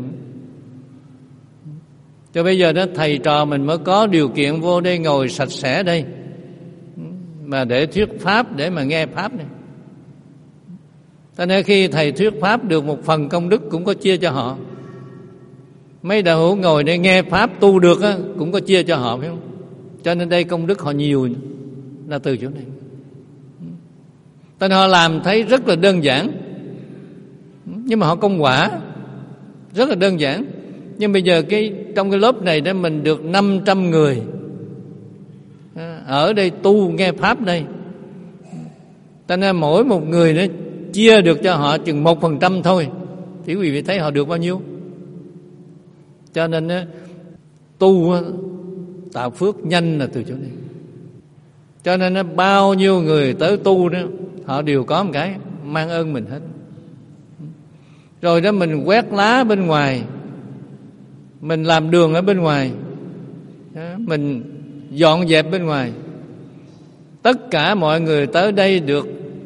Cho bây giờ đó thầy trò mình mới có điều kiện vô đây ngồi sạch sẽ đây, mà để thuyết pháp, để mà nghe pháp này. Cho nên khi thầy thuyết pháp được một phần công đức cũng có chia cho họ. Mấy đạo hữu ngồi đây nghe pháp tu được á, cũng có chia cho họ, phải không? Cho nên đây công đức họ nhiều là từ chỗ này. Cho nên họ làm thấy rất là đơn giản, nhưng mà họ công quả rất là đơn giản. Nhưng bây giờ cái trong cái lớp này đó mình được năm trăm người ở đây tu nghe pháp đây. Cho nên mỗi một người nó chia được cho họ chừng một phần trăm thôi, thì quý vị thấy họ được bao nhiêu. Cho nên tu tạo phước nhanh là từ chỗ này. Cho nên bao nhiêu người tới tu đó, họ đều có một cái mang ơn mình hết. Rồi đó mình quét lá bên ngoài, mình làm đường ở bên ngoài, mình dọn dẹp bên ngoài, tất cả mọi người tới đây được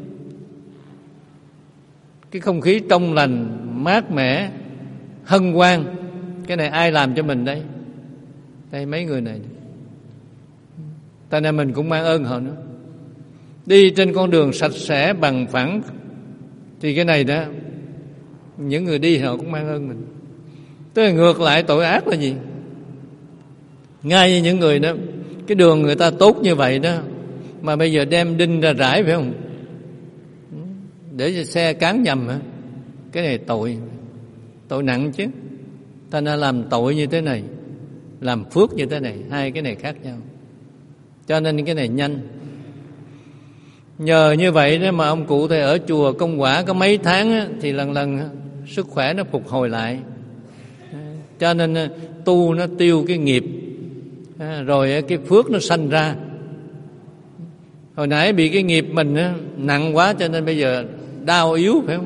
cái không khí trong lành, mát mẻ, hân hoan. Cái này ai làm cho mình đây? Đây mấy người này. Tại nên mình cũng mang ơn họ nữa. Đi trên con đường sạch sẽ bằng phẳng, thì cái này đó, những người đi họ cũng mang ơn mình. Tức là ngược lại tội ác là gì? Ngay như những người đó, cái đường người ta tốt như vậy đó, mà bây giờ đem đinh ra rải, phải không? Để cho xe cán nhầm hả? Cái này tội, tội nặng chứ. Ta đã làm tội như thế này, làm phước như thế này, hai cái này khác nhau. Cho nên cái này nhanh. Nhờ như vậy đó mà ông cụ thầy ở chùa Công Quả có mấy tháng á, thì lần lần sức khỏe nó phục hồi lại. Cho nên tu nó tiêu cái nghiệp, rồi cái phước nó sanh ra. Hồi nãy bị cái nghiệp mình á, nặng quá cho nên bây giờ đau yếu, phải không?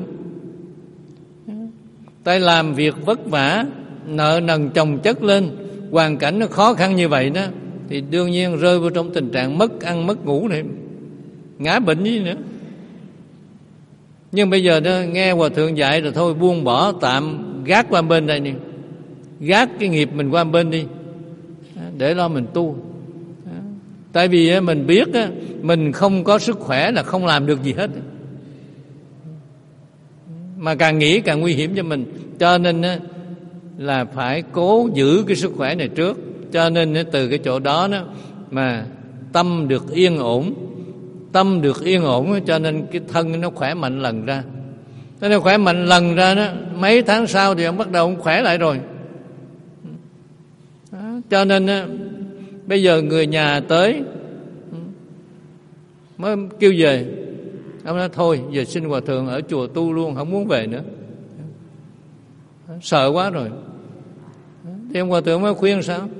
Tại làm việc vất vả, nợ nần chồng chất lên, hoàn cảnh nó khó khăn như vậy đó, thì đương nhiên rơi vào trong tình trạng mất ăn mất ngủ này, ngã bệnh gì nữa. Nhưng bây giờ đó, nghe Hòa Thượng dạy rồi thôi buông bỏ, tạm gác qua bên đây đi, gác cái nghiệp mình qua bên đi, để lo mình tu. Tại vì mình biết mình không có sức khỏe là không làm được gì hết, mà càng nghĩ càng nguy hiểm cho mình. Cho nên là phải cố giữ cái sức khỏe này trước. Cho nên từ cái chỗ đó đó mà tâm được yên ổn, tâm được yên ổn, cho nên cái thân nó khỏe mạnh lần ra. Cho nên khỏe mạnh lần ra đó, mấy tháng sau thì ông bắt đầu ông khỏe lại rồi. Đó, cho nên bây giờ người nhà tới mới kêu về, ông nói thôi giờ xin Hòa Thượng ở chùa tu luôn, không muốn về nữa, sợ quá rồi. Thì ông Hòa Thượng mới khuyên sao?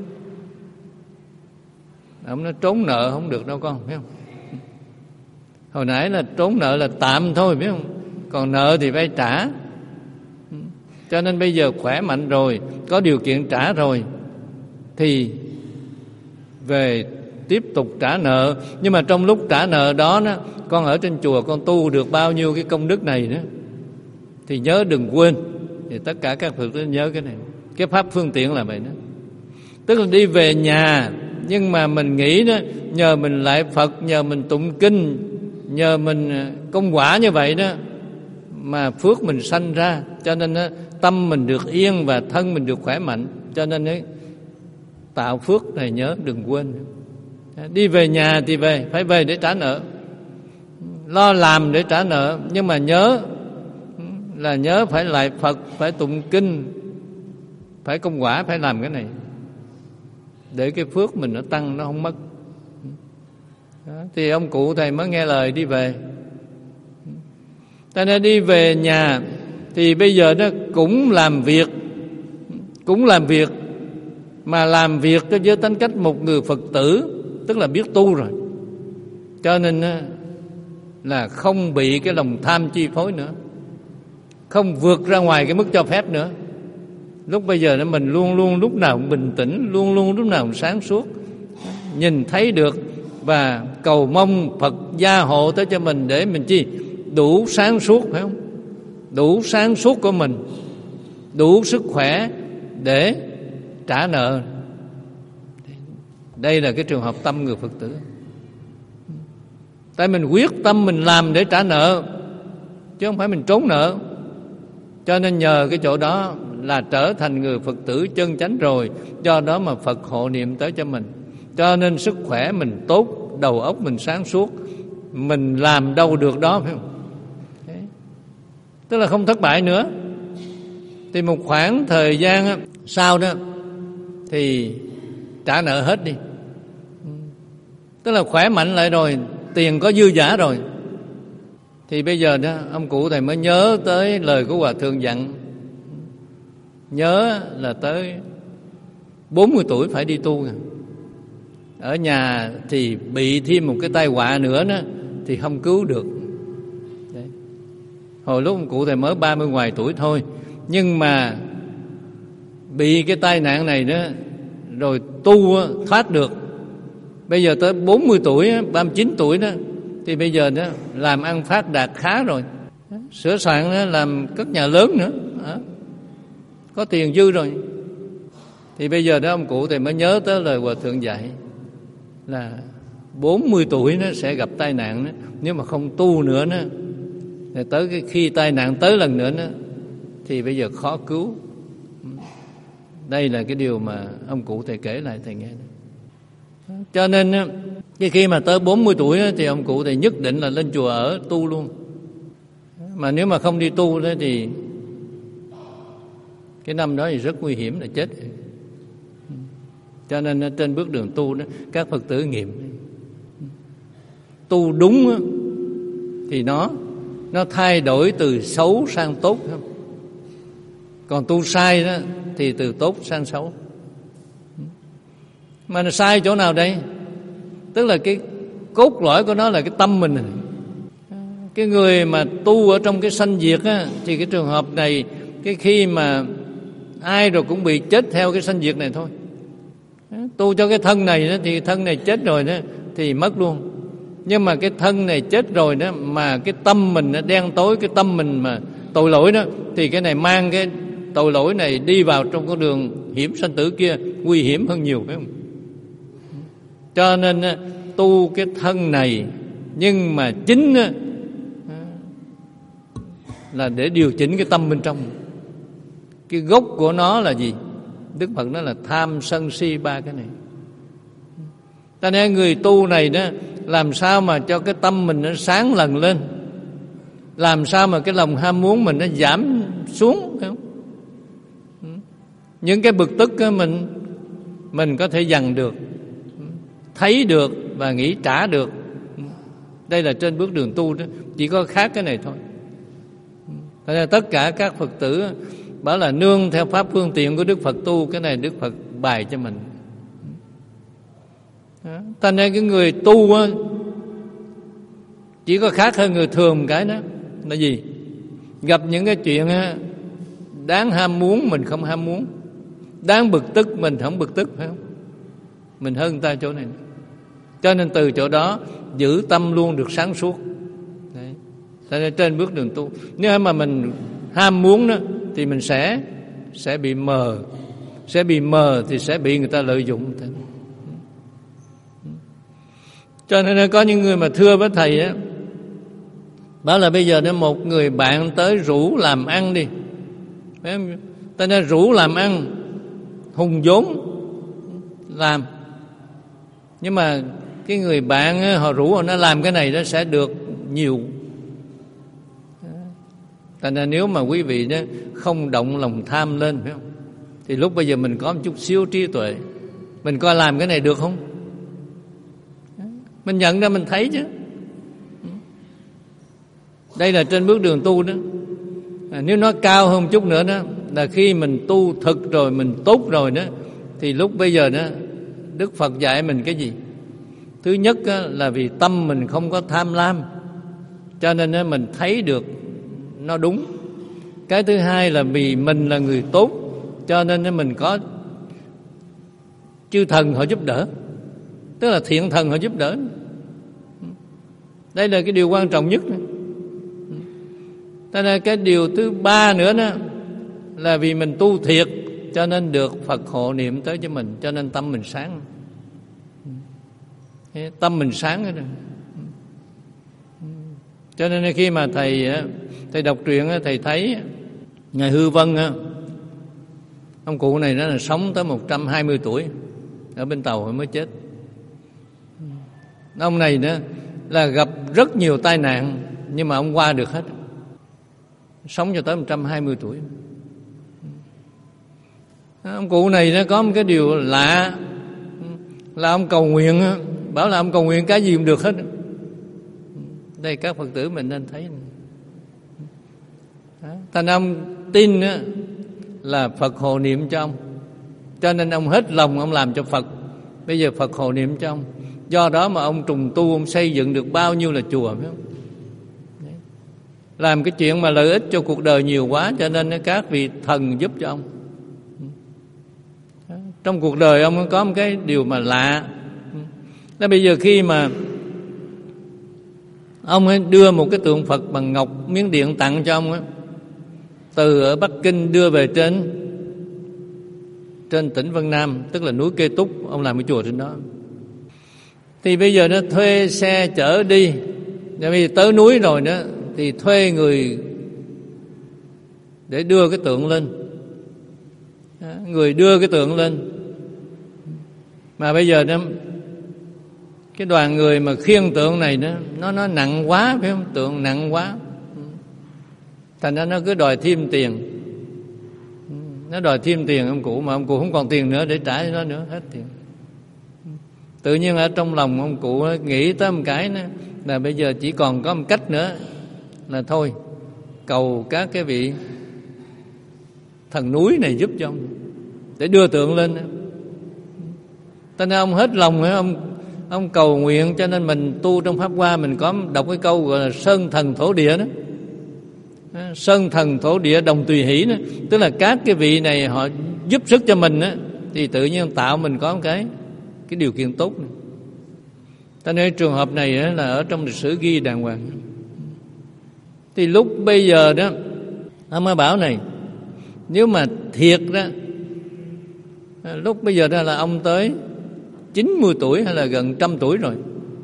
Ông nói trốn nợ không được đâu con, biết không? Hồi nãy là trốn nợ là tạm thôi, biết không? Còn nợ thì phải trả. Cho nên bây giờ khỏe mạnh rồi, có điều kiện trả rồi, thì về tiếp tục trả nợ. Nhưng mà trong lúc trả nợ đó, đó con ở trên chùa con tu được bao nhiêu cái công đức này đó, thì nhớ đừng quên. Thì tất cả các Phật tử nhớ cái này. Cái pháp phương tiện là vậy đó. Tức là đi về nhà, nhưng mà mình nghĩ đó, nhờ mình lại Phật, nhờ mình tụng kinh, nhờ mình công quả như vậy đó, mà phước mình sanh ra. Cho nên đó, tâm mình được yên và thân mình được khỏe mạnh. Cho nên đó, tạo phước này nhớ đừng quên. Đi về nhà thì về, phải về để trả nợ, lo làm để trả nợ. Nhưng mà nhớ là nhớ phải lại Phật, phải tụng kinh, phải công quả, phải làm cái này để cái phước mình nó tăng, nó không mất. Đó, thì ông cụ thầy mới nghe lời đi về. Ta nên đi về nhà thì bây giờ nó cũng làm việc, cũng làm việc, mà làm việc với tính cách một người Phật tử, tức là biết tu rồi. Cho nên là không bị cái lòng tham chi phối nữa, không vượt ra ngoài cái mức cho phép nữa. Lúc bây giờ mình luôn luôn lúc nào cũng bình tĩnh, luôn luôn lúc nào cũng sáng suốt, nhìn thấy được và cầu mong Phật gia hộ tới cho mình để mình chi đủ sáng suốt, phải không? Đủ sáng suốt của mình, đủ sức khỏe để trả nợ. Đây là cái trường hợp tâm người Phật tử. Tại mình quyết tâm mình làm để trả nợ, chứ không phải mình trốn nợ. Cho nên nhờ cái chỗ đó là trở thành người Phật tử chân chánh rồi. Do đó mà Phật hộ niệm tới cho mình. Cho nên sức khỏe mình tốt, đầu óc mình sáng suốt, mình làm đâu được đó, phải không? Thế. Tức là không thất bại nữa. Thì một khoảng thời gian sau đó thì trả nợ hết đi. Tức là khỏe mạnh lại rồi, tiền có dư giả rồi. Thì bây giờ đó ông cụ thầy mới nhớ tới lời của Hòa Thượng dặn. Nhớ là tới bốn mươi tuổi phải đi tu. Ở nhà thì bị thêm một cái tai họa nữa đó, thì không cứu được. Hồi lúc ông cụ thầy mới ba mươi ngoài tuổi thôi, nhưng mà bị cái tai nạn này đó rồi tu thoát được. Bây giờ tới bốn mươi tuổi, ba mươi chín tuổi đó, thì bây giờ đó làm ăn phát đạt khá rồi, sửa soạn đó, làm cất nhà lớn nữa, có tiền dư rồi. Thì bây giờ đó ông cụ thầy mới nhớ tới lời Hòa Thượng dạy là bốn mươi tuổi nó sẽ gặp tai nạn đó. Nếu mà không tu nữa đó, thì tới cái khi tai nạn tới lần nữa đó, thì bây giờ khó cứu. Đây là cái điều mà ông cụ thầy kể lại thầy nghe. Cho nên cái khi mà tới bốn mươi tuổi thì ông cụ thầy nhất định là lên chùa ở tu luôn. Mà nếu mà không đi tu đó thì cái năm đó thì rất nguy hiểm là chết. Cho nên trên bước đường tu đó, các Phật tử nghiệm tu đúng thì nó nó thay đổi từ xấu sang tốt không? Còn tu sai đó thì từ tốt sang xấu. Mà nó sai chỗ nào đây? Tức là cái cốt lõi của nó là cái tâm mình. Cái người mà tu ở trong cái sanh diệt á, thì cái trường hợp này, cái khi mà ai rồi cũng bị chết theo cái sanh diệt này thôi. Tu cho cái thân này đó, thì thân này chết rồi đó thì mất luôn. Nhưng mà cái thân này chết rồi đó, mà cái tâm mình nó đen tối, cái tâm mình mà tội lỗi đó, thì cái này mang cái tội lỗi này đi vào trong con đường hiểm sanh tử kia, nguy hiểm hơn nhiều, phải không? Cho nên tu cái thân này, nhưng mà chính là để điều chỉnh cái tâm bên trong. Cái gốc của nó là gì? Đức Phật nói là tham sân si ba cái này. Cho nên người tu này đó, làm sao mà cho cái tâm mình nó sáng lần lên, làm sao mà cái lòng ham muốn mình nó giảm xuống, phải không? Những cái bực tức đó mình mình có thể dằn được, thấy được và nghĩ trả được. Đây là trên bước đường tu đó, chỉ có khác cái này thôi. Cho nên tất cả các Phật tử bảo là nương theo pháp phương tiện của Đức Phật tu, cái này Đức Phật bày cho mình. Cho nên cái người tu á, chỉ có khác hơn người thường cái đó là gì? Gặp những cái chuyện á, đáng ham muốn mình không ham muốn, đáng bực tức mình không bực tức, phải không? Mình hơn người ta chỗ này. Cho nên từ chỗ đó giữ tâm luôn được sáng suốt. Đấy. Cho nên trên bước đường tu, nếu mà mình ham muốn đó, thì mình sẽ sẽ bị mờ, sẽ bị mờ thì sẽ bị người ta lợi dụng. Cho nên có những người mà thưa với thầy á, bảo là bây giờ nếu một người bạn tới rủ làm ăn đi, ta nên rủ làm ăn, hùng vốn làm, nhưng mà cái người bạn á, họ rủ họ nó làm cái này nó sẽ được nhiều. Thành ra nếu mà quý vị đó không động lòng tham lên, phải không? Thì lúc bây giờ mình có một chút xíu trí tuệ, mình coi làm cái này được không? Mình nhận ra mình thấy chứ. Đây là trên bước đường tu đó. À, nếu nó cao hơn một chút nữa đó, là khi mình tu thực rồi, mình tốt rồi đó, thì lúc bây giờ đó Đức Phật dạy mình cái gì? Thứ nhất đó, là vì tâm mình không có tham lam, cho nên đó, mình thấy được nó đúng. Cái thứ hai là vì mình là người tốt, cho nên đó, mình có chư thần họ giúp đỡ, tức là thiện thần họ giúp đỡ. Đây là cái điều quan trọng nhất. Thế nên cái điều thứ ba nữa đó là vì mình tu thiệt, cho nên được Phật hộ niệm tới cho mình, cho nên tâm mình sáng. Tâm mình sáng rồi. Cho nên khi mà thầy thầy đọc truyện, thầy thấy ngài Hư Vân, ông cụ này nó là sống tới một trăm hai mươi tuổi, ở bên Tàu mới chết. Ông này đó là gặp rất nhiều tai nạn, nhưng mà ông qua được hết, sống cho tới một trăm hai mươi tuổi. Ông cụ này nó có một cái điều lạ là ông cầu nguyện, bảo là ông cầu nguyện cái gì cũng được hết. Đây các Phật tử mình nên thấy. Thành ông tin là Phật hộ niệm cho ông, cho nên ông hết lòng ông làm cho Phật. Bây giờ Phật hộ niệm cho ông, do đó mà ông trùng tu, ông xây dựng được bao nhiêu là chùa, phải không? Đấy. làm cái chuyện mà lợi ích cho cuộc đời nhiều quá, cho nên các vị thần giúp cho ông. Trong cuộc đời ông có một cái điều mà lạ, là bây giờ khi mà ông ấy đưa một cái tượng Phật bằng ngọc Miến Điện tặng cho ông ấy, từ ở Bắc Kinh đưa về trên trên tỉnh Vân Nam, tức là núi Kê Túc, ông làm cái chùa trên đó. Thì bây giờ nó thuê xe chở đi, và bây giờ tới núi rồi đó thì thuê người để đưa cái tượng lên. Người đưa cái tượng lên, mà bây giờ nó cái đoàn người mà khiêng tượng này nó nó nó nặng quá, phải không? Tượng nặng quá, thành ra nó cứ đòi thêm tiền. Nó đòi thêm tiền ông cụ, mà ông cụ không còn tiền nữa để trả cho nó nữa, hết tiền. Tự nhiên ở trong lòng ông cụ nghĩ tới một cái nữa, là bây giờ chỉ còn có một cách nữa, là thôi cầu các cái vị thần núi này giúp cho ông để đưa tượng lên. Cho nên ông hết lòng, ông ông cầu nguyện. Cho nên mình tu trong Pháp Hoa, mình có đọc cái câu gọi là sơn thần thổ địa đó, sơn thần thổ địa đồng tùy hỷ đó, tức là các cái vị này họ giúp sức cho mình đó, thì tự nhiên tạo mình có một cái cái điều kiện tốt này. Cho nên trường hợp này là ở trong lịch sử ghi đàng hoàng. Thì lúc bây giờ đó ông mới bảo này, nếu mà thiệt đó, lúc bây giờ đó là ông tới chín mươi tuổi hay là gần trăm tuổi rồi.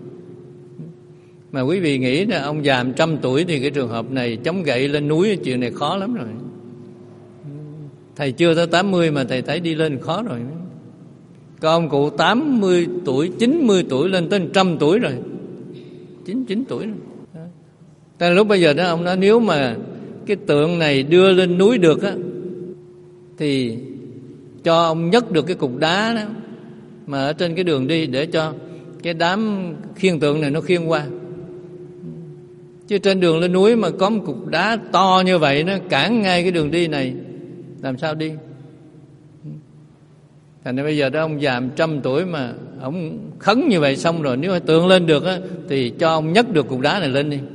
Mà quý vị nghĩ là ông già trăm tuổi thì cái trường hợp này chống gậy lên núi, chuyện này khó lắm rồi. Thầy chưa tới tám mươi mà thầy thấy đi lên khó rồi. Còn ông cụ tám mươi tuổi, chín mươi tuổi lên tới trăm tuổi rồi, chín mươi chín tuổi rồi. Tại lúc bây giờ đó ông nói nếu mà cái tượng này đưa lên núi được á, thì cho ông nhấc được cái cục đá đó mà ở trên cái đường đi, để cho cái đám khiêng tượng này nó khiêng qua. Chứ trên đường lên núi mà có một cục đá to như vậy, nó cản ngay cái đường đi này, làm sao đi. Thành ra bây giờ đó ông già trăm tuổi mà ông khấn như vậy, xong rồi nếu mà tượng lên được á, thì cho ông nhấc được cục đá này lên đi.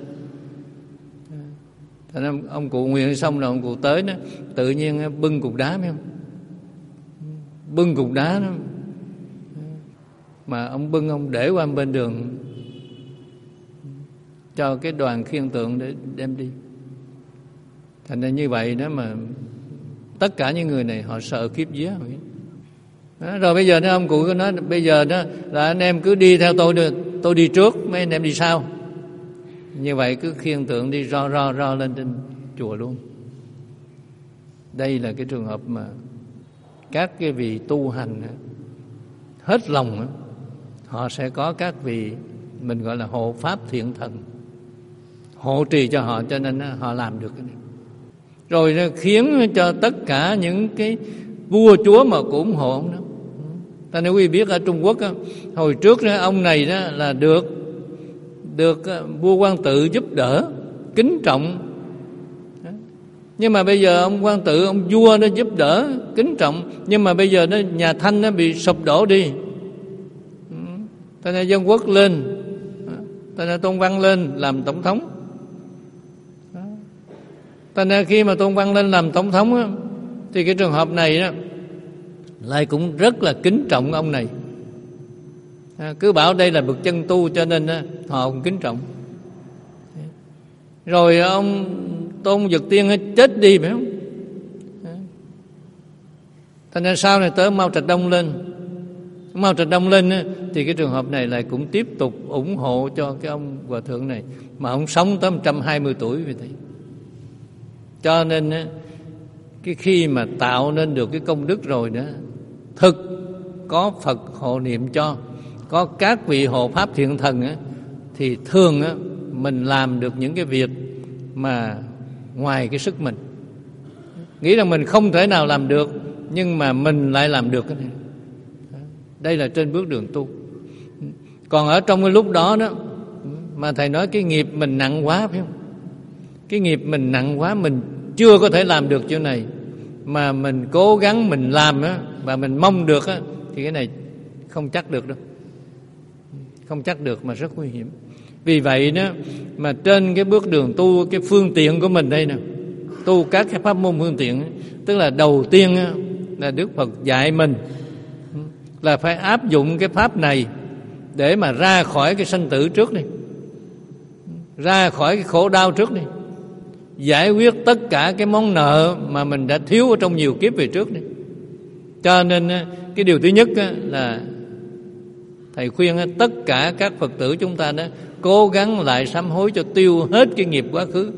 Thành ra ông cụ nguyện xong rồi ông cụ tới đó, tự nhiên bưng cục đá, phải không? Bưng cục đá đó, mà ông bưng ông để qua bên đường cho cái đoàn khiêng tượng để đem đi. Thành ra như vậy đó mà tất cả những người này họ sợ khiếp vía. Đó, rồi bây giờ đó ông cụ cứ nói bây giờ đó là anh em cứ đi theo tôi, tôi đi trước, mấy anh em đi sau. Như vậy cứ khiêng tượng đi ro ro ro lên trên chùa luôn. Đây là cái trường hợp mà các cái vị tu hành hết lòng, họ sẽ có các vị mình gọi là hộ pháp thiện thần hộ trì cho họ, cho nên họ làm được cái này. Rồi nó khiến cho tất cả những cái vua chúa mà cũng ủng hộ ông đó. Ta nếu quý vị biết ở Trung Quốc đó, hồi trước đó, ông này đó là được được vua Quang Tự giúp đỡ, kính trọng. Nhưng mà bây giờ ông Quang Tự, ông vua nó giúp đỡ, kính trọng, nhưng mà bây giờ nó nhà Thanh nó bị sụp đổ đi. Ta nên dân quốc lên, ta nên Tôn Văn lên làm tổng thống. Ta nên khi mà Tôn Văn lên làm tổng thống đó, thì cái trường hợp này đó lại cũng rất là kính trọng ông này. À, cứ bảo đây là bậc chân tu, cho nên á, họ cũng kính trọng. Rồi ông Tôn Dực Tiên chết đi, phải không? Thành ra sau này tới Mao Trạch Đông lên, Mao Trạch Đông lên á, thì cái trường hợp này lại cũng tiếp tục ủng hộ cho cái ông hòa thượng này, mà ông sống tới một trăm hai mươi tuổi vậy. Cho nên á, cái khi mà tạo nên được cái công đức rồi đó, thực có Phật hộ niệm cho, có các vị hộ pháp thiện thần á, thì thường á, mình làm được những cái việc mà ngoài cái sức mình, nghĩ là mình không thể nào làm được, nhưng mà mình lại làm được cái này. Đây là trên bước đường tu. Còn ở trong cái lúc đó đó mà thầy nói cái nghiệp mình nặng quá, phải không? Cái nghiệp mình nặng quá, mình chưa có thể làm được chỗ này, mà mình cố gắng mình làm á, và mình mong được á, thì cái này không chắc được đâu, không chắc được mà rất nguy hiểm. Vì vậy đó mà trên cái bước đường tu, cái phương tiện của mình đây nè, tu các cái pháp môn phương tiện, tức là đầu tiên là Đức Phật dạy mình là phải áp dụng cái pháp này để mà ra khỏi cái sanh tử trước đi, ra khỏi cái khổ đau trước đi, giải quyết tất cả cái món nợ mà mình đã thiếu ở trong nhiều kiếp về trước đi. Cho nên cái điều thứ nhất là thầy khuyên tất cả các Phật tử chúng ta đó cố gắng lại sám hối cho tiêu hết cái nghiệp quá khứ.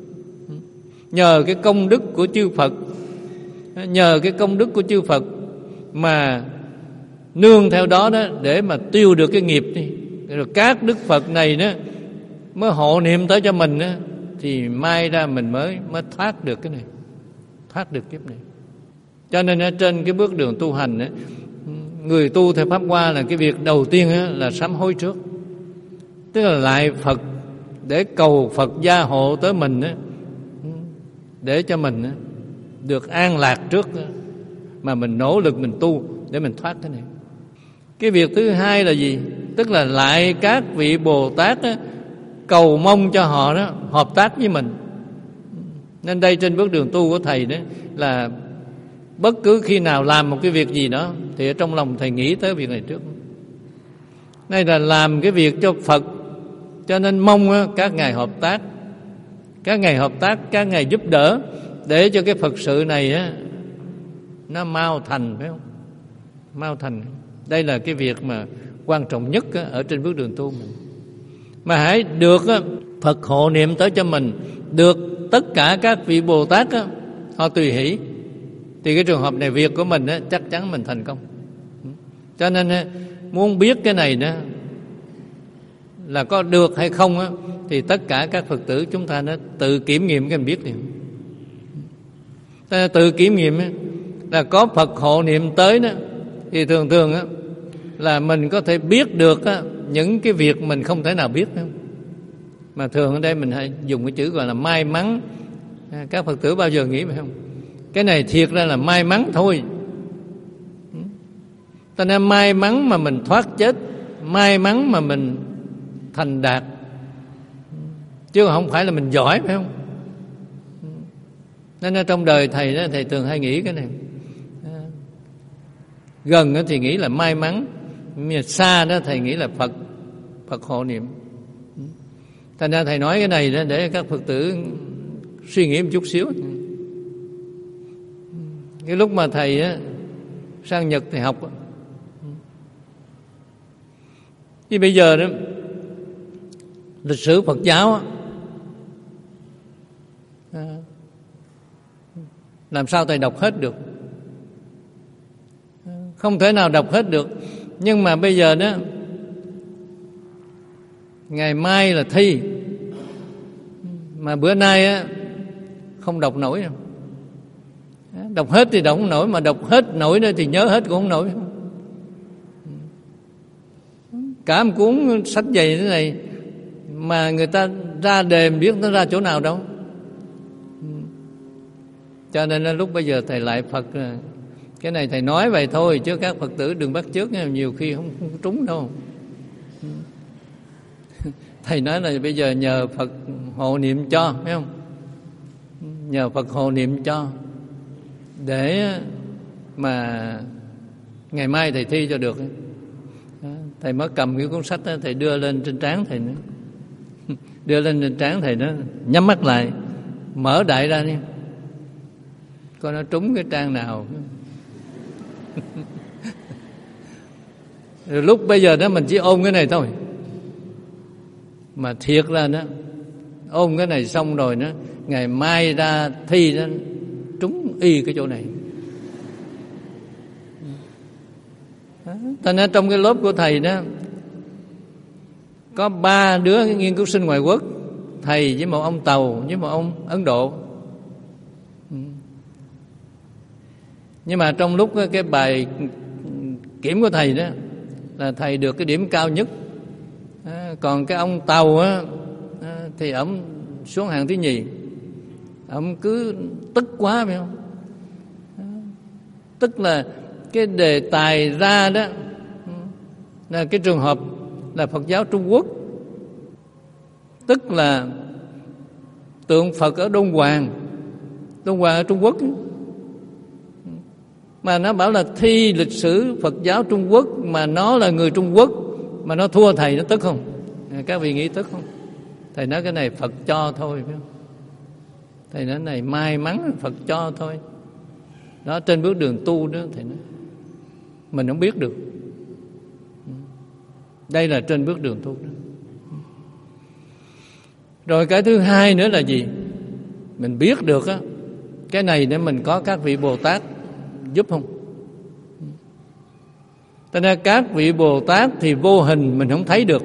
Nhờ cái công đức của chư Phật, nhờ cái công đức của chư Phật mà nương theo đó đó để mà tiêu được cái nghiệp đi. Rồi các Đức Phật này đó mới hộ niệm tới cho mình đó, thì mai ra mình mới mới thoát được cái này, thoát được kiếp này. Cho nên ở trên cái bước đường tu hành đó, người tu theo Pháp Hoa là cái việc đầu tiên đó là sám hối trước, tức là lại Phật để cầu Phật gia hộ tới mình đó, để cho mình đó được an lạc trước đó, mà mình nỗ lực mình tu để mình thoát cái này. Cái việc thứ hai là gì? Tức là lại các vị Bồ Tát đó, cầu mong cho họ đó hợp tác với mình. Nên đây trên bước đường tu của thầy đó là bất cứ khi nào làm một cái việc gì đó thì ở trong lòng thầy nghĩ tới việc này trước. Đây là làm cái việc cho Phật, cho nên mong các ngài hợp tác, các ngài hợp tác, các ngài giúp đỡ để cho cái Phật sự này á nó mau thành, phải không? Mau thành. Đây là cái việc mà quan trọng nhất ở trên bước đường tu mình. Mà hãy được Phật hộ niệm tới cho mình, được tất cả các vị Bồ Tát họ tùy hỷ, thì cái trường hợp này việc của mình chắc chắn mình thành công. Cho nên muốn biết cái này đó là có được hay không á, thì tất cả các Phật tử chúng ta nó tự kiểm nghiệm cái mình biết liền. Ta tự kiểm nghiệm là có Phật hộ niệm tới đó, thì thường thường á là mình có thể biết được á, những cái việc mình không thể nào biết đâu. Mà thường ở đây mình hay dùng cái chữ gọi là may mắn. Các Phật tử bao giờ nghĩ phải không? Cái này thiệt ra là may mắn thôi. Ta nên may mắn mà mình thoát chết, may mắn mà mình thành đạt, chứ không phải là mình giỏi, phải không? Nên trong đời thầy đó, thầy thường hay nghĩ cái này. Gần thì nghĩ là may mắn, mà xa đó thầy nghĩ là Phật Phật hộ niệm. Thành ra thầy nói cái này đó để các Phật tử suy nghĩ một chút xíu. Cái lúc mà thầy á, sang Nhật thầy học, thì bây giờ đó lịch sử Phật giáo á, làm sao thầy đọc hết được? Không thể nào đọc hết được. Nhưng mà bây giờ đó, ngày mai là thi, mà bữa nay á không đọc nổi đâu. Đọc hết thì đọc không nổi, mà đọc hết nổi nữa thì nhớ hết cũng không nổi. Cả một cuốn sách dày thế này mà người ta ra đề biết nó ra chỗ nào đâu. Cho nên là lúc bây giờ thầy lại Phật, cái này thầy nói vậy thôi, chứ các Phật tử đừng bắt chước, nhiều khi không, không trúng đâu. Thầy nói là bây giờ nhờ Phật hộ niệm cho, phải không? Nhờ Phật hộ niệm cho để mà ngày mai thầy thi cho được. Thầy mới cầm cái cuốn sách đó, thầy đưa lên trên trán thầy nữa. Đưa lên trên trán thầy đó, nhắm mắt lại, mở đại ra đi, coi nó trúng cái trang nào. Rồi lúc bây giờ đó mình chỉ ôm cái này thôi, mà thiệt ra đó ôm cái này xong rồi đó, ngày mai ra thi đó trúng y cái chỗ này. Thành ra trong cái lớp của thầy đó có ba đứa nghiên cứu sinh ngoại quốc, thầy với một ông Tàu với một ông Ấn Độ. Nhưng mà trong lúc cái bài kiểm của thầy đó là thầy được cái điểm cao nhất, à, còn cái ông Tàu á à, thì ổng xuống hạng thứ nhì. Ổng cứ tức quá, phải không? À, tức là cái đề tài ra đó là cái trường hợp là Phật giáo Trung Quốc, tức là tượng Phật ở Đôn Hoàng. Đôn Hoàng ở Trung Quốc. Mà nó bảo là thi lịch sử Phật giáo Trung Quốc, mà nó là người Trung Quốc, mà nó thua thầy, nó tức không? Các vị nghĩ tức không? Thầy nói cái này Phật cho thôi, phải không? Thầy nói này may mắn Phật cho thôi. Đó, trên bước đường tu đó thầy nói. Mình không biết được. Đây là trên bước đường tu đó. Rồi cái thứ hai nữa là gì? Mình biết được á, cái này để mình có các vị Bồ Tát giúp không? Cho nên các vị Bồ Tát thì vô hình mình không thấy được,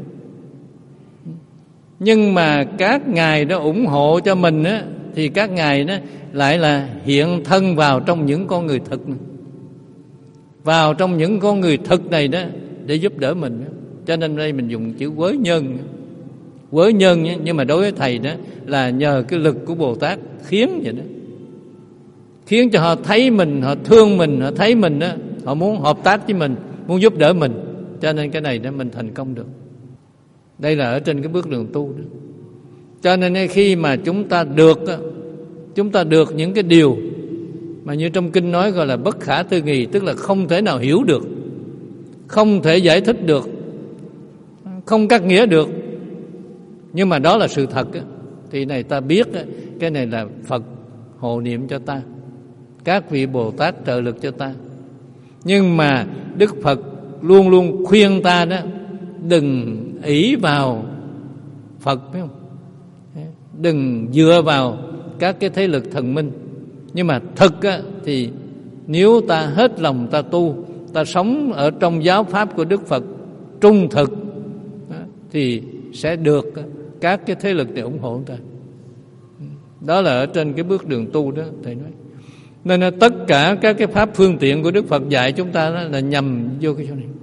nhưng mà các ngài đó ủng hộ cho mình á, thì các ngài đó lại là hiện thân vào trong những con người thực này, vào trong những con người thực này đó để giúp đỡ mình. Cho nên đây mình dùng chữ quới nhân. Quới nhân nhưng mà đối với thầy đó là nhờ cái lực của Bồ Tát khiến vậy đó, khiến cho họ thấy mình, họ thương mình, họ thấy mình đó, họ muốn hợp tác với mình, muốn giúp đỡ mình. Cho nên cái này đó mình thành công được. Đây là ở trên cái bước đường tu đó. Cho nên khi mà chúng ta được, chúng ta được những cái điều mà như trong kinh nói gọi là bất khả tư nghị, tức là không thể nào hiểu được, không thể giải thích được, không cắt nghĩa được, nhưng mà đó là sự thật á. Thì này ta biết á, cái này là Phật hộ niệm cho ta, các vị Bồ Tát trợ lực cho ta. Nhưng mà Đức Phật luôn luôn khuyên ta đó, đừng ỷ vào Phật, phải không? Đừng dựa vào các cái thế lực thần minh. Nhưng mà thực á, thì nếu ta hết lòng ta tu, ta sống ở trong giáo pháp của Đức Phật trung thực đó, thì sẽ được các cái thế lực để ủng hộ ta. Đó là ở trên cái bước đường tu đó thầy nói. Nên là tất cả các cái pháp phương tiện của Đức Phật dạy chúng ta đó là nhằm vô cái chỗ này.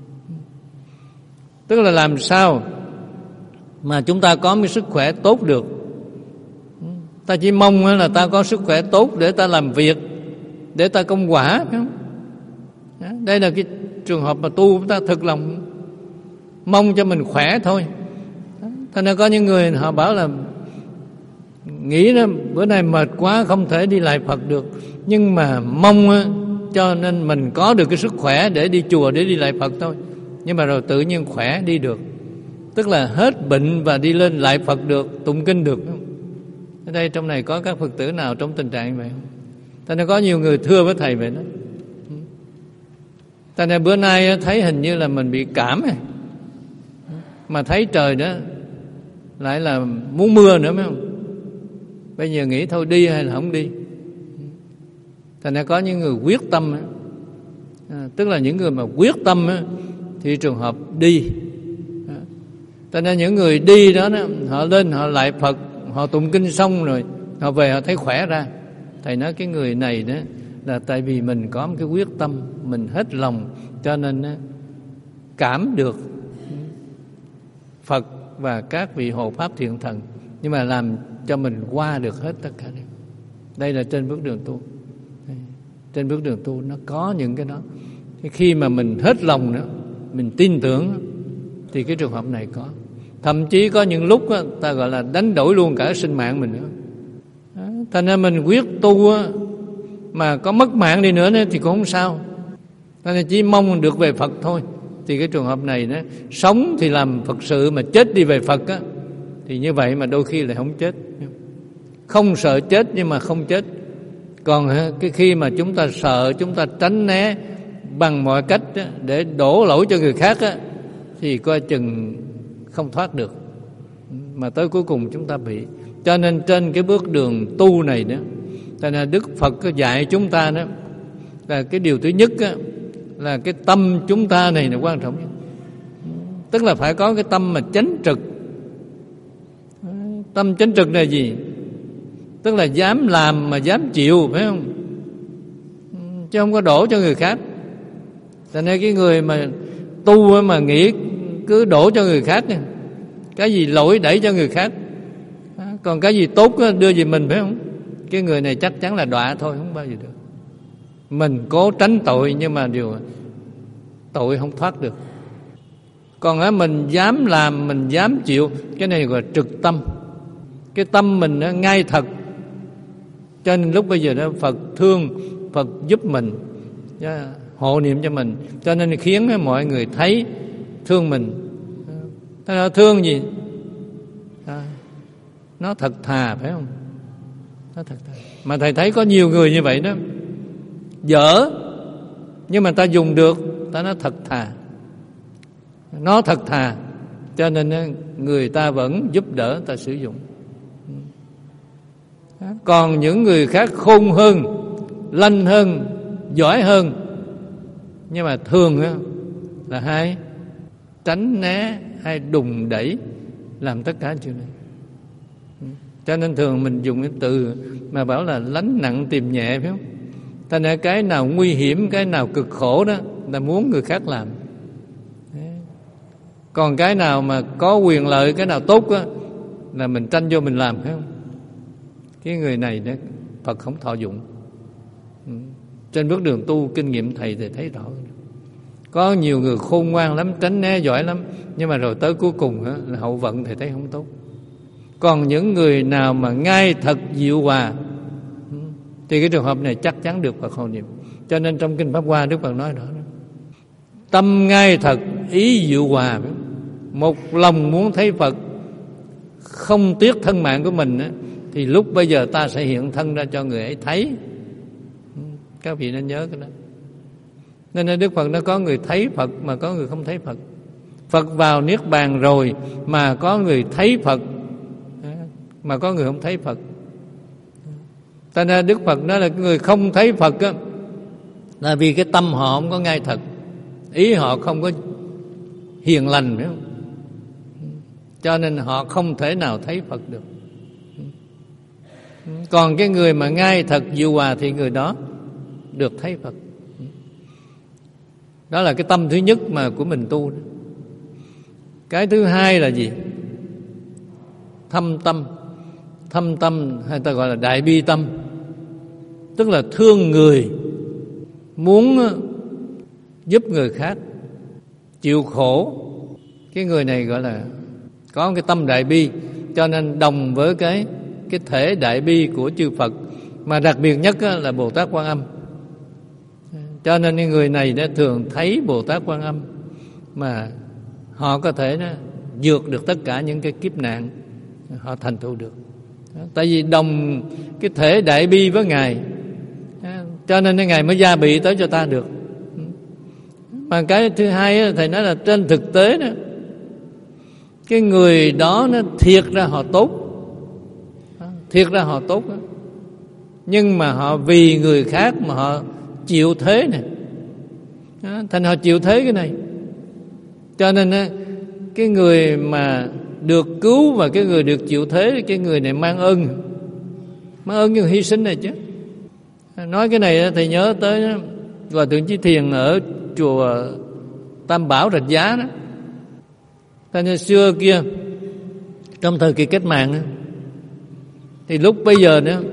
Tức là làm sao mà chúng ta có một sức khỏe tốt được. Ta chỉ mong là ta có sức khỏe tốt để ta làm việc, để ta công quả, phải không? Đây là cái trường hợp mà tu chúng ta thực lòng mong cho mình khỏe thôi. Thành ra có những người họ bảo là nghĩ đó, bữa nay mệt quá không thể đi lại Phật được, nhưng mà mong cho nên mình có được cái sức khỏe để đi chùa, để đi lại Phật thôi. Nhưng mà rồi tự nhiên khỏe đi được, tức là hết bệnh và đi lên lại Phật được, tụng kinh được. Ở đây trong này có các Phật tử nào trong tình trạng như vậy không? Thành ra có nhiều người thưa với thầy vậy đó. Thành ra bữa nay thấy hình như là mình bị cảm này, mà thấy trời đó lại là muốn mưa nữa, phải không? Bây giờ nghĩ thôi đi hay là không đi. Thành ra có những người quyết tâm, à, tức là những người mà quyết tâm á, thì trường hợp đi. Thành ra những người đi đó, đó họ lên họ lại Phật, họ tụng kinh xong rồi họ về họ thấy khỏe ra. Thầy nói cái người này đó là tại vì mình có một cái quyết tâm, mình hết lòng, cho nên cảm được Phật và các vị hộ pháp thiện thần, nhưng mà làm cho mình qua được hết tất cả đây. Đây là trên bước đường tu. Đây. Trên bước đường tu nó có những cái đó. Khi mà mình hết lòng nữa, mình tin tưởng thì cái trường hợp này có. Thậm chí có những lúc đó, ta gọi là đánh đổi luôn cả sinh mạng mình nữa. Đó. Thành ra mình quyết tu đó, mà có mất mạng đi nữa thì cũng không sao. Thành ra chỉ mong được về Phật thôi. Thì cái trường hợp này đó, sống thì làm Phật sự mà chết đi về Phật á, thì như vậy mà đôi khi lại không chết. Không sợ chết nhưng mà không chết. Còn cái khi mà chúng ta sợ, chúng ta tránh né bằng mọi cách á, để đổ lỗi cho người khác á, thì coi chừng không thoát được, mà tới cuối cùng chúng ta bị. Cho nên trên cái bước đường tu này đó, cho nên Đức Phật có dạy chúng ta đó là cái điều thứ nhất á, là cái tâm chúng ta này là quan trọng nhất. Tức là phải có cái tâm mà chánh trực. Tâm chánh trực là gì? Tức là dám làm mà dám chịu, phải không? Chứ không có đổ cho người khác. Cho nên cái người mà tu mà nghĩ cứ đổ cho người khác, cái gì lỗi đẩy cho người khác, còn cái gì tốt đưa về mình, phải không? Cái người này chắc chắn là đọa thôi, không bao giờ được. Mình cố tránh tội nhưng mà điều tội không thoát được. Còn á mình dám làm, mình dám chịu, cái này gọi là trực tâm. Cái tâm mình nó ngay thật. Cho nên lúc bây giờ đó Phật thương, Phật giúp mình, hộ niệm cho mình, cho nên khiến mọi người thấy thương mình. Thế nó thương gì? À, nó thật thà, phải không? Nó thật thà. Mà thầy thấy có nhiều người như vậy đó, dở, nhưng mà ta dùng được, ta nói thật thà. Nó thật thà, cho nên người ta vẫn giúp đỡ ta sử dụng. Còn những người khác khôn hơn, lanh hơn, giỏi hơn, nhưng mà thường là hay tránh né, hay đùng đẩy, làm tất cả chuyện này. Cho nên thường mình dùng cái từ mà bảo là lánh nặng tìm nhẹ, phải không? Thành ra cái nào nguy hiểm, cái nào cực khổ đó là muốn người khác làm. Còn cái nào mà có quyền lợi, cái nào tốt đó, là mình tranh vô mình làm, phải không? Cái người này đó, Phật không thọ dụng. Trên bước đường tu, kinh nghiệm thầy thì thấy rõ. Có nhiều người khôn ngoan lắm, tránh né giỏi lắm, nhưng mà rồi tới cuối cùng đó, là hậu vận thầy thấy không tốt. Còn những người nào mà ngay thật diệu hòa thì cái trường hợp này chắc chắn được Phật hộ niệm. Cho nên trong Kinh Pháp Hoa Đức Phật nói đó, tâm ngay thật, ý diệu hòa, một lòng muốn thấy Phật, không tiếc thân mạng của mình, thì lúc bây giờ ta sẽ hiện thân ra cho người ấy thấy. Các vị nên nhớ cái đó. Nên Đức Phật nó có người thấy Phật mà có người không thấy Phật. Phật vào Niết Bàn rồi mà có người thấy Phật, mà có người không thấy Phật. Cho nên Đức Phật nói là người không thấy Phật á, là vì cái tâm họ không có ngay thật, ý họ không có hiền lành, phải không? Cho nên họ không thể nào thấy Phật được. Còn cái người mà ngay thật diệu hòa thì người đó được thấy Phật. Đó là cái tâm thứ nhất mà của mình tu đó. Cái thứ hai là gì? Thâm tâm. Thâm tâm hay ta gọi là đại bi tâm, tức là thương người, muốn giúp người khác chịu khổ. Cái người này gọi là có cái tâm đại bi, cho nên đồng với cái cái thể đại bi của chư Phật, mà đặc biệt nhất là Bồ Tát Quan Âm. Cho nên những người này đã thường thấy Bồ Tát Quan Âm mà họ có thể đó, vượt được tất cả những cái kiếp nạn, họ thành tựu được. Tại vì đồng cái thể đại bi với Ngài, cho nên Ngài mới gia bị tới cho ta được. Mà cái thứ hai thầy nói là trên thực tế đó, cái người đó nó thiệt ra họ tốt, thiệt ra họ tốt đó. Nhưng mà họ vì người khác mà họ chịu thế này, thành họ chịu thế cái này. Cho nên cái người mà được cứu và cái người được chịu thế, cái người này mang ơn, mang ơn nhưng hy sinh này chứ. Nói cái này thì nhớ tới Hòa Thượng Chí Thiền ở chùa Tam Bảo Rạch Giá đó. Thế nên xưa kia trong thời kỳ cách mạng đó, thì lúc bây giờ nữa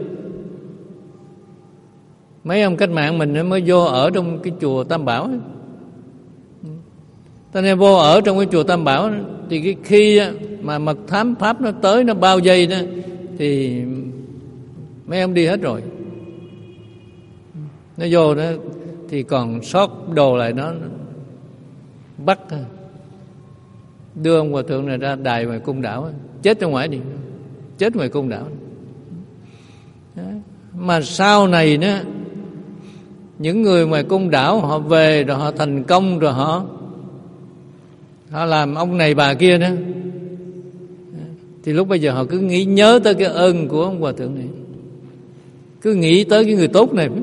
mấy ông cách mạng mình mới vô ở trong cái chùa Tam Bảo ấy. Thế nên vô ở trong cái chùa Tam Bảo đó, thì cái khi mà mật thám Pháp nó tới, nó bao vây đó, thì mấy ông đi hết rồi. Nó vô đó thì còn sót đồ lại, nó bắt đưa ông Hòa Thượng này ra đài ngoài Cung Đảo, chết ra ngoài đi, chết ngoài Cung Đảo. Đó. Mà sau này nữa, những người ngoài Cung Đảo họ về rồi họ thành công, rồi họ họ làm ông này bà kia nữa, thì lúc bây giờ họ cứ nghĩ nhớ tới cái ơn của ông Hòa Thượng này, cứ nghĩ tới cái người tốt này.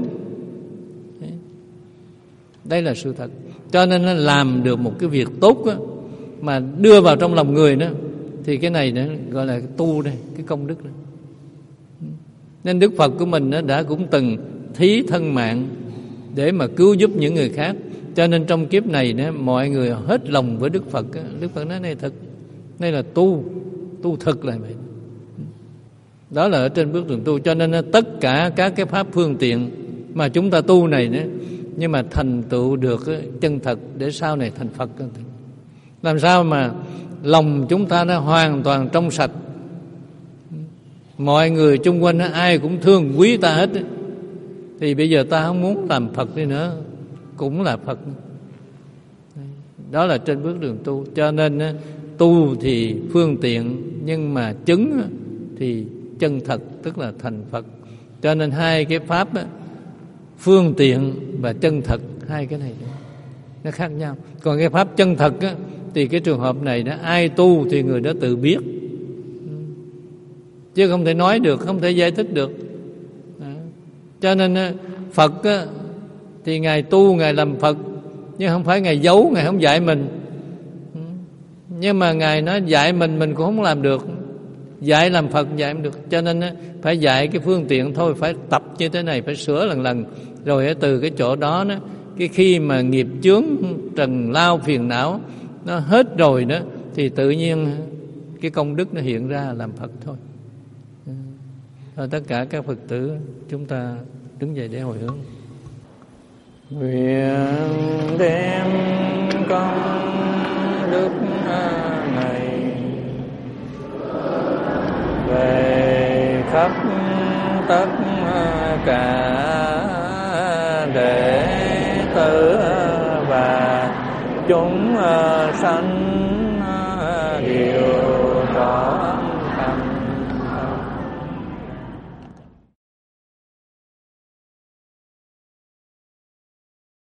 Đây là sự thật. Cho nên nó làm được một cái việc tốt đó, mà đưa vào trong lòng người đó, thì cái này đó gọi là cái tu đây, cái công đức đó. Nên Đức Phật của mình đó đã cũng từng thí thân mạng để mà cứu giúp những người khác. Cho nên trong kiếp này đó, mọi người hết lòng với Đức Phật đó. Đức Phật nói này thật, đây là tu, tu thực là vậy. Đó là ở trên bước đường tu. Cho nên tất cả các cái pháp phương tiện mà chúng ta tu này đó, nhưng mà thành tựu được chân thật để sau này thành Phật. Làm sao mà lòng chúng ta nó hoàn toàn trong sạch, mọi người chung quanh ai cũng thương quý ta hết, thì bây giờ ta không muốn làm Phật đi nữa, cũng là Phật. Đó là trên bước đường tu. Cho nên tu thì phương tiện, nhưng mà chứng thì chân thật, tức là thành Phật. Cho nên hai cái pháp đó, phương tiện và chân thật, hai cái này nó khác nhau. Còn cái pháp chân thật á, thì cái trường hợp này đó, ai tu thì người đó tự biết, chứ không thể nói được, không thể giải thích được. Đó. Cho nên Phật á, thì Ngài tu, Ngài làm Phật, nhưng không phải Ngài giấu, Ngài không dạy mình. Nhưng mà Ngài nói dạy mình, mình cũng không làm được. Dạy làm Phật dạy không được. Cho nên phải dạy cái phương tiện thôi, phải tập như thế này, phải sửa lần lần. Rồi từ cái chỗ đó, đó cái khi mà nghiệp chướng trần lao phiền não nó hết rồi đó, thì tự nhiên cái công đức nó hiện ra làm Phật thôi. Rồi tất cả các Phật tử chúng ta đứng dậy để hồi hướng. Nguyện đem công đức này về khắp tất cả đệ tử và chúng sanh đều rõ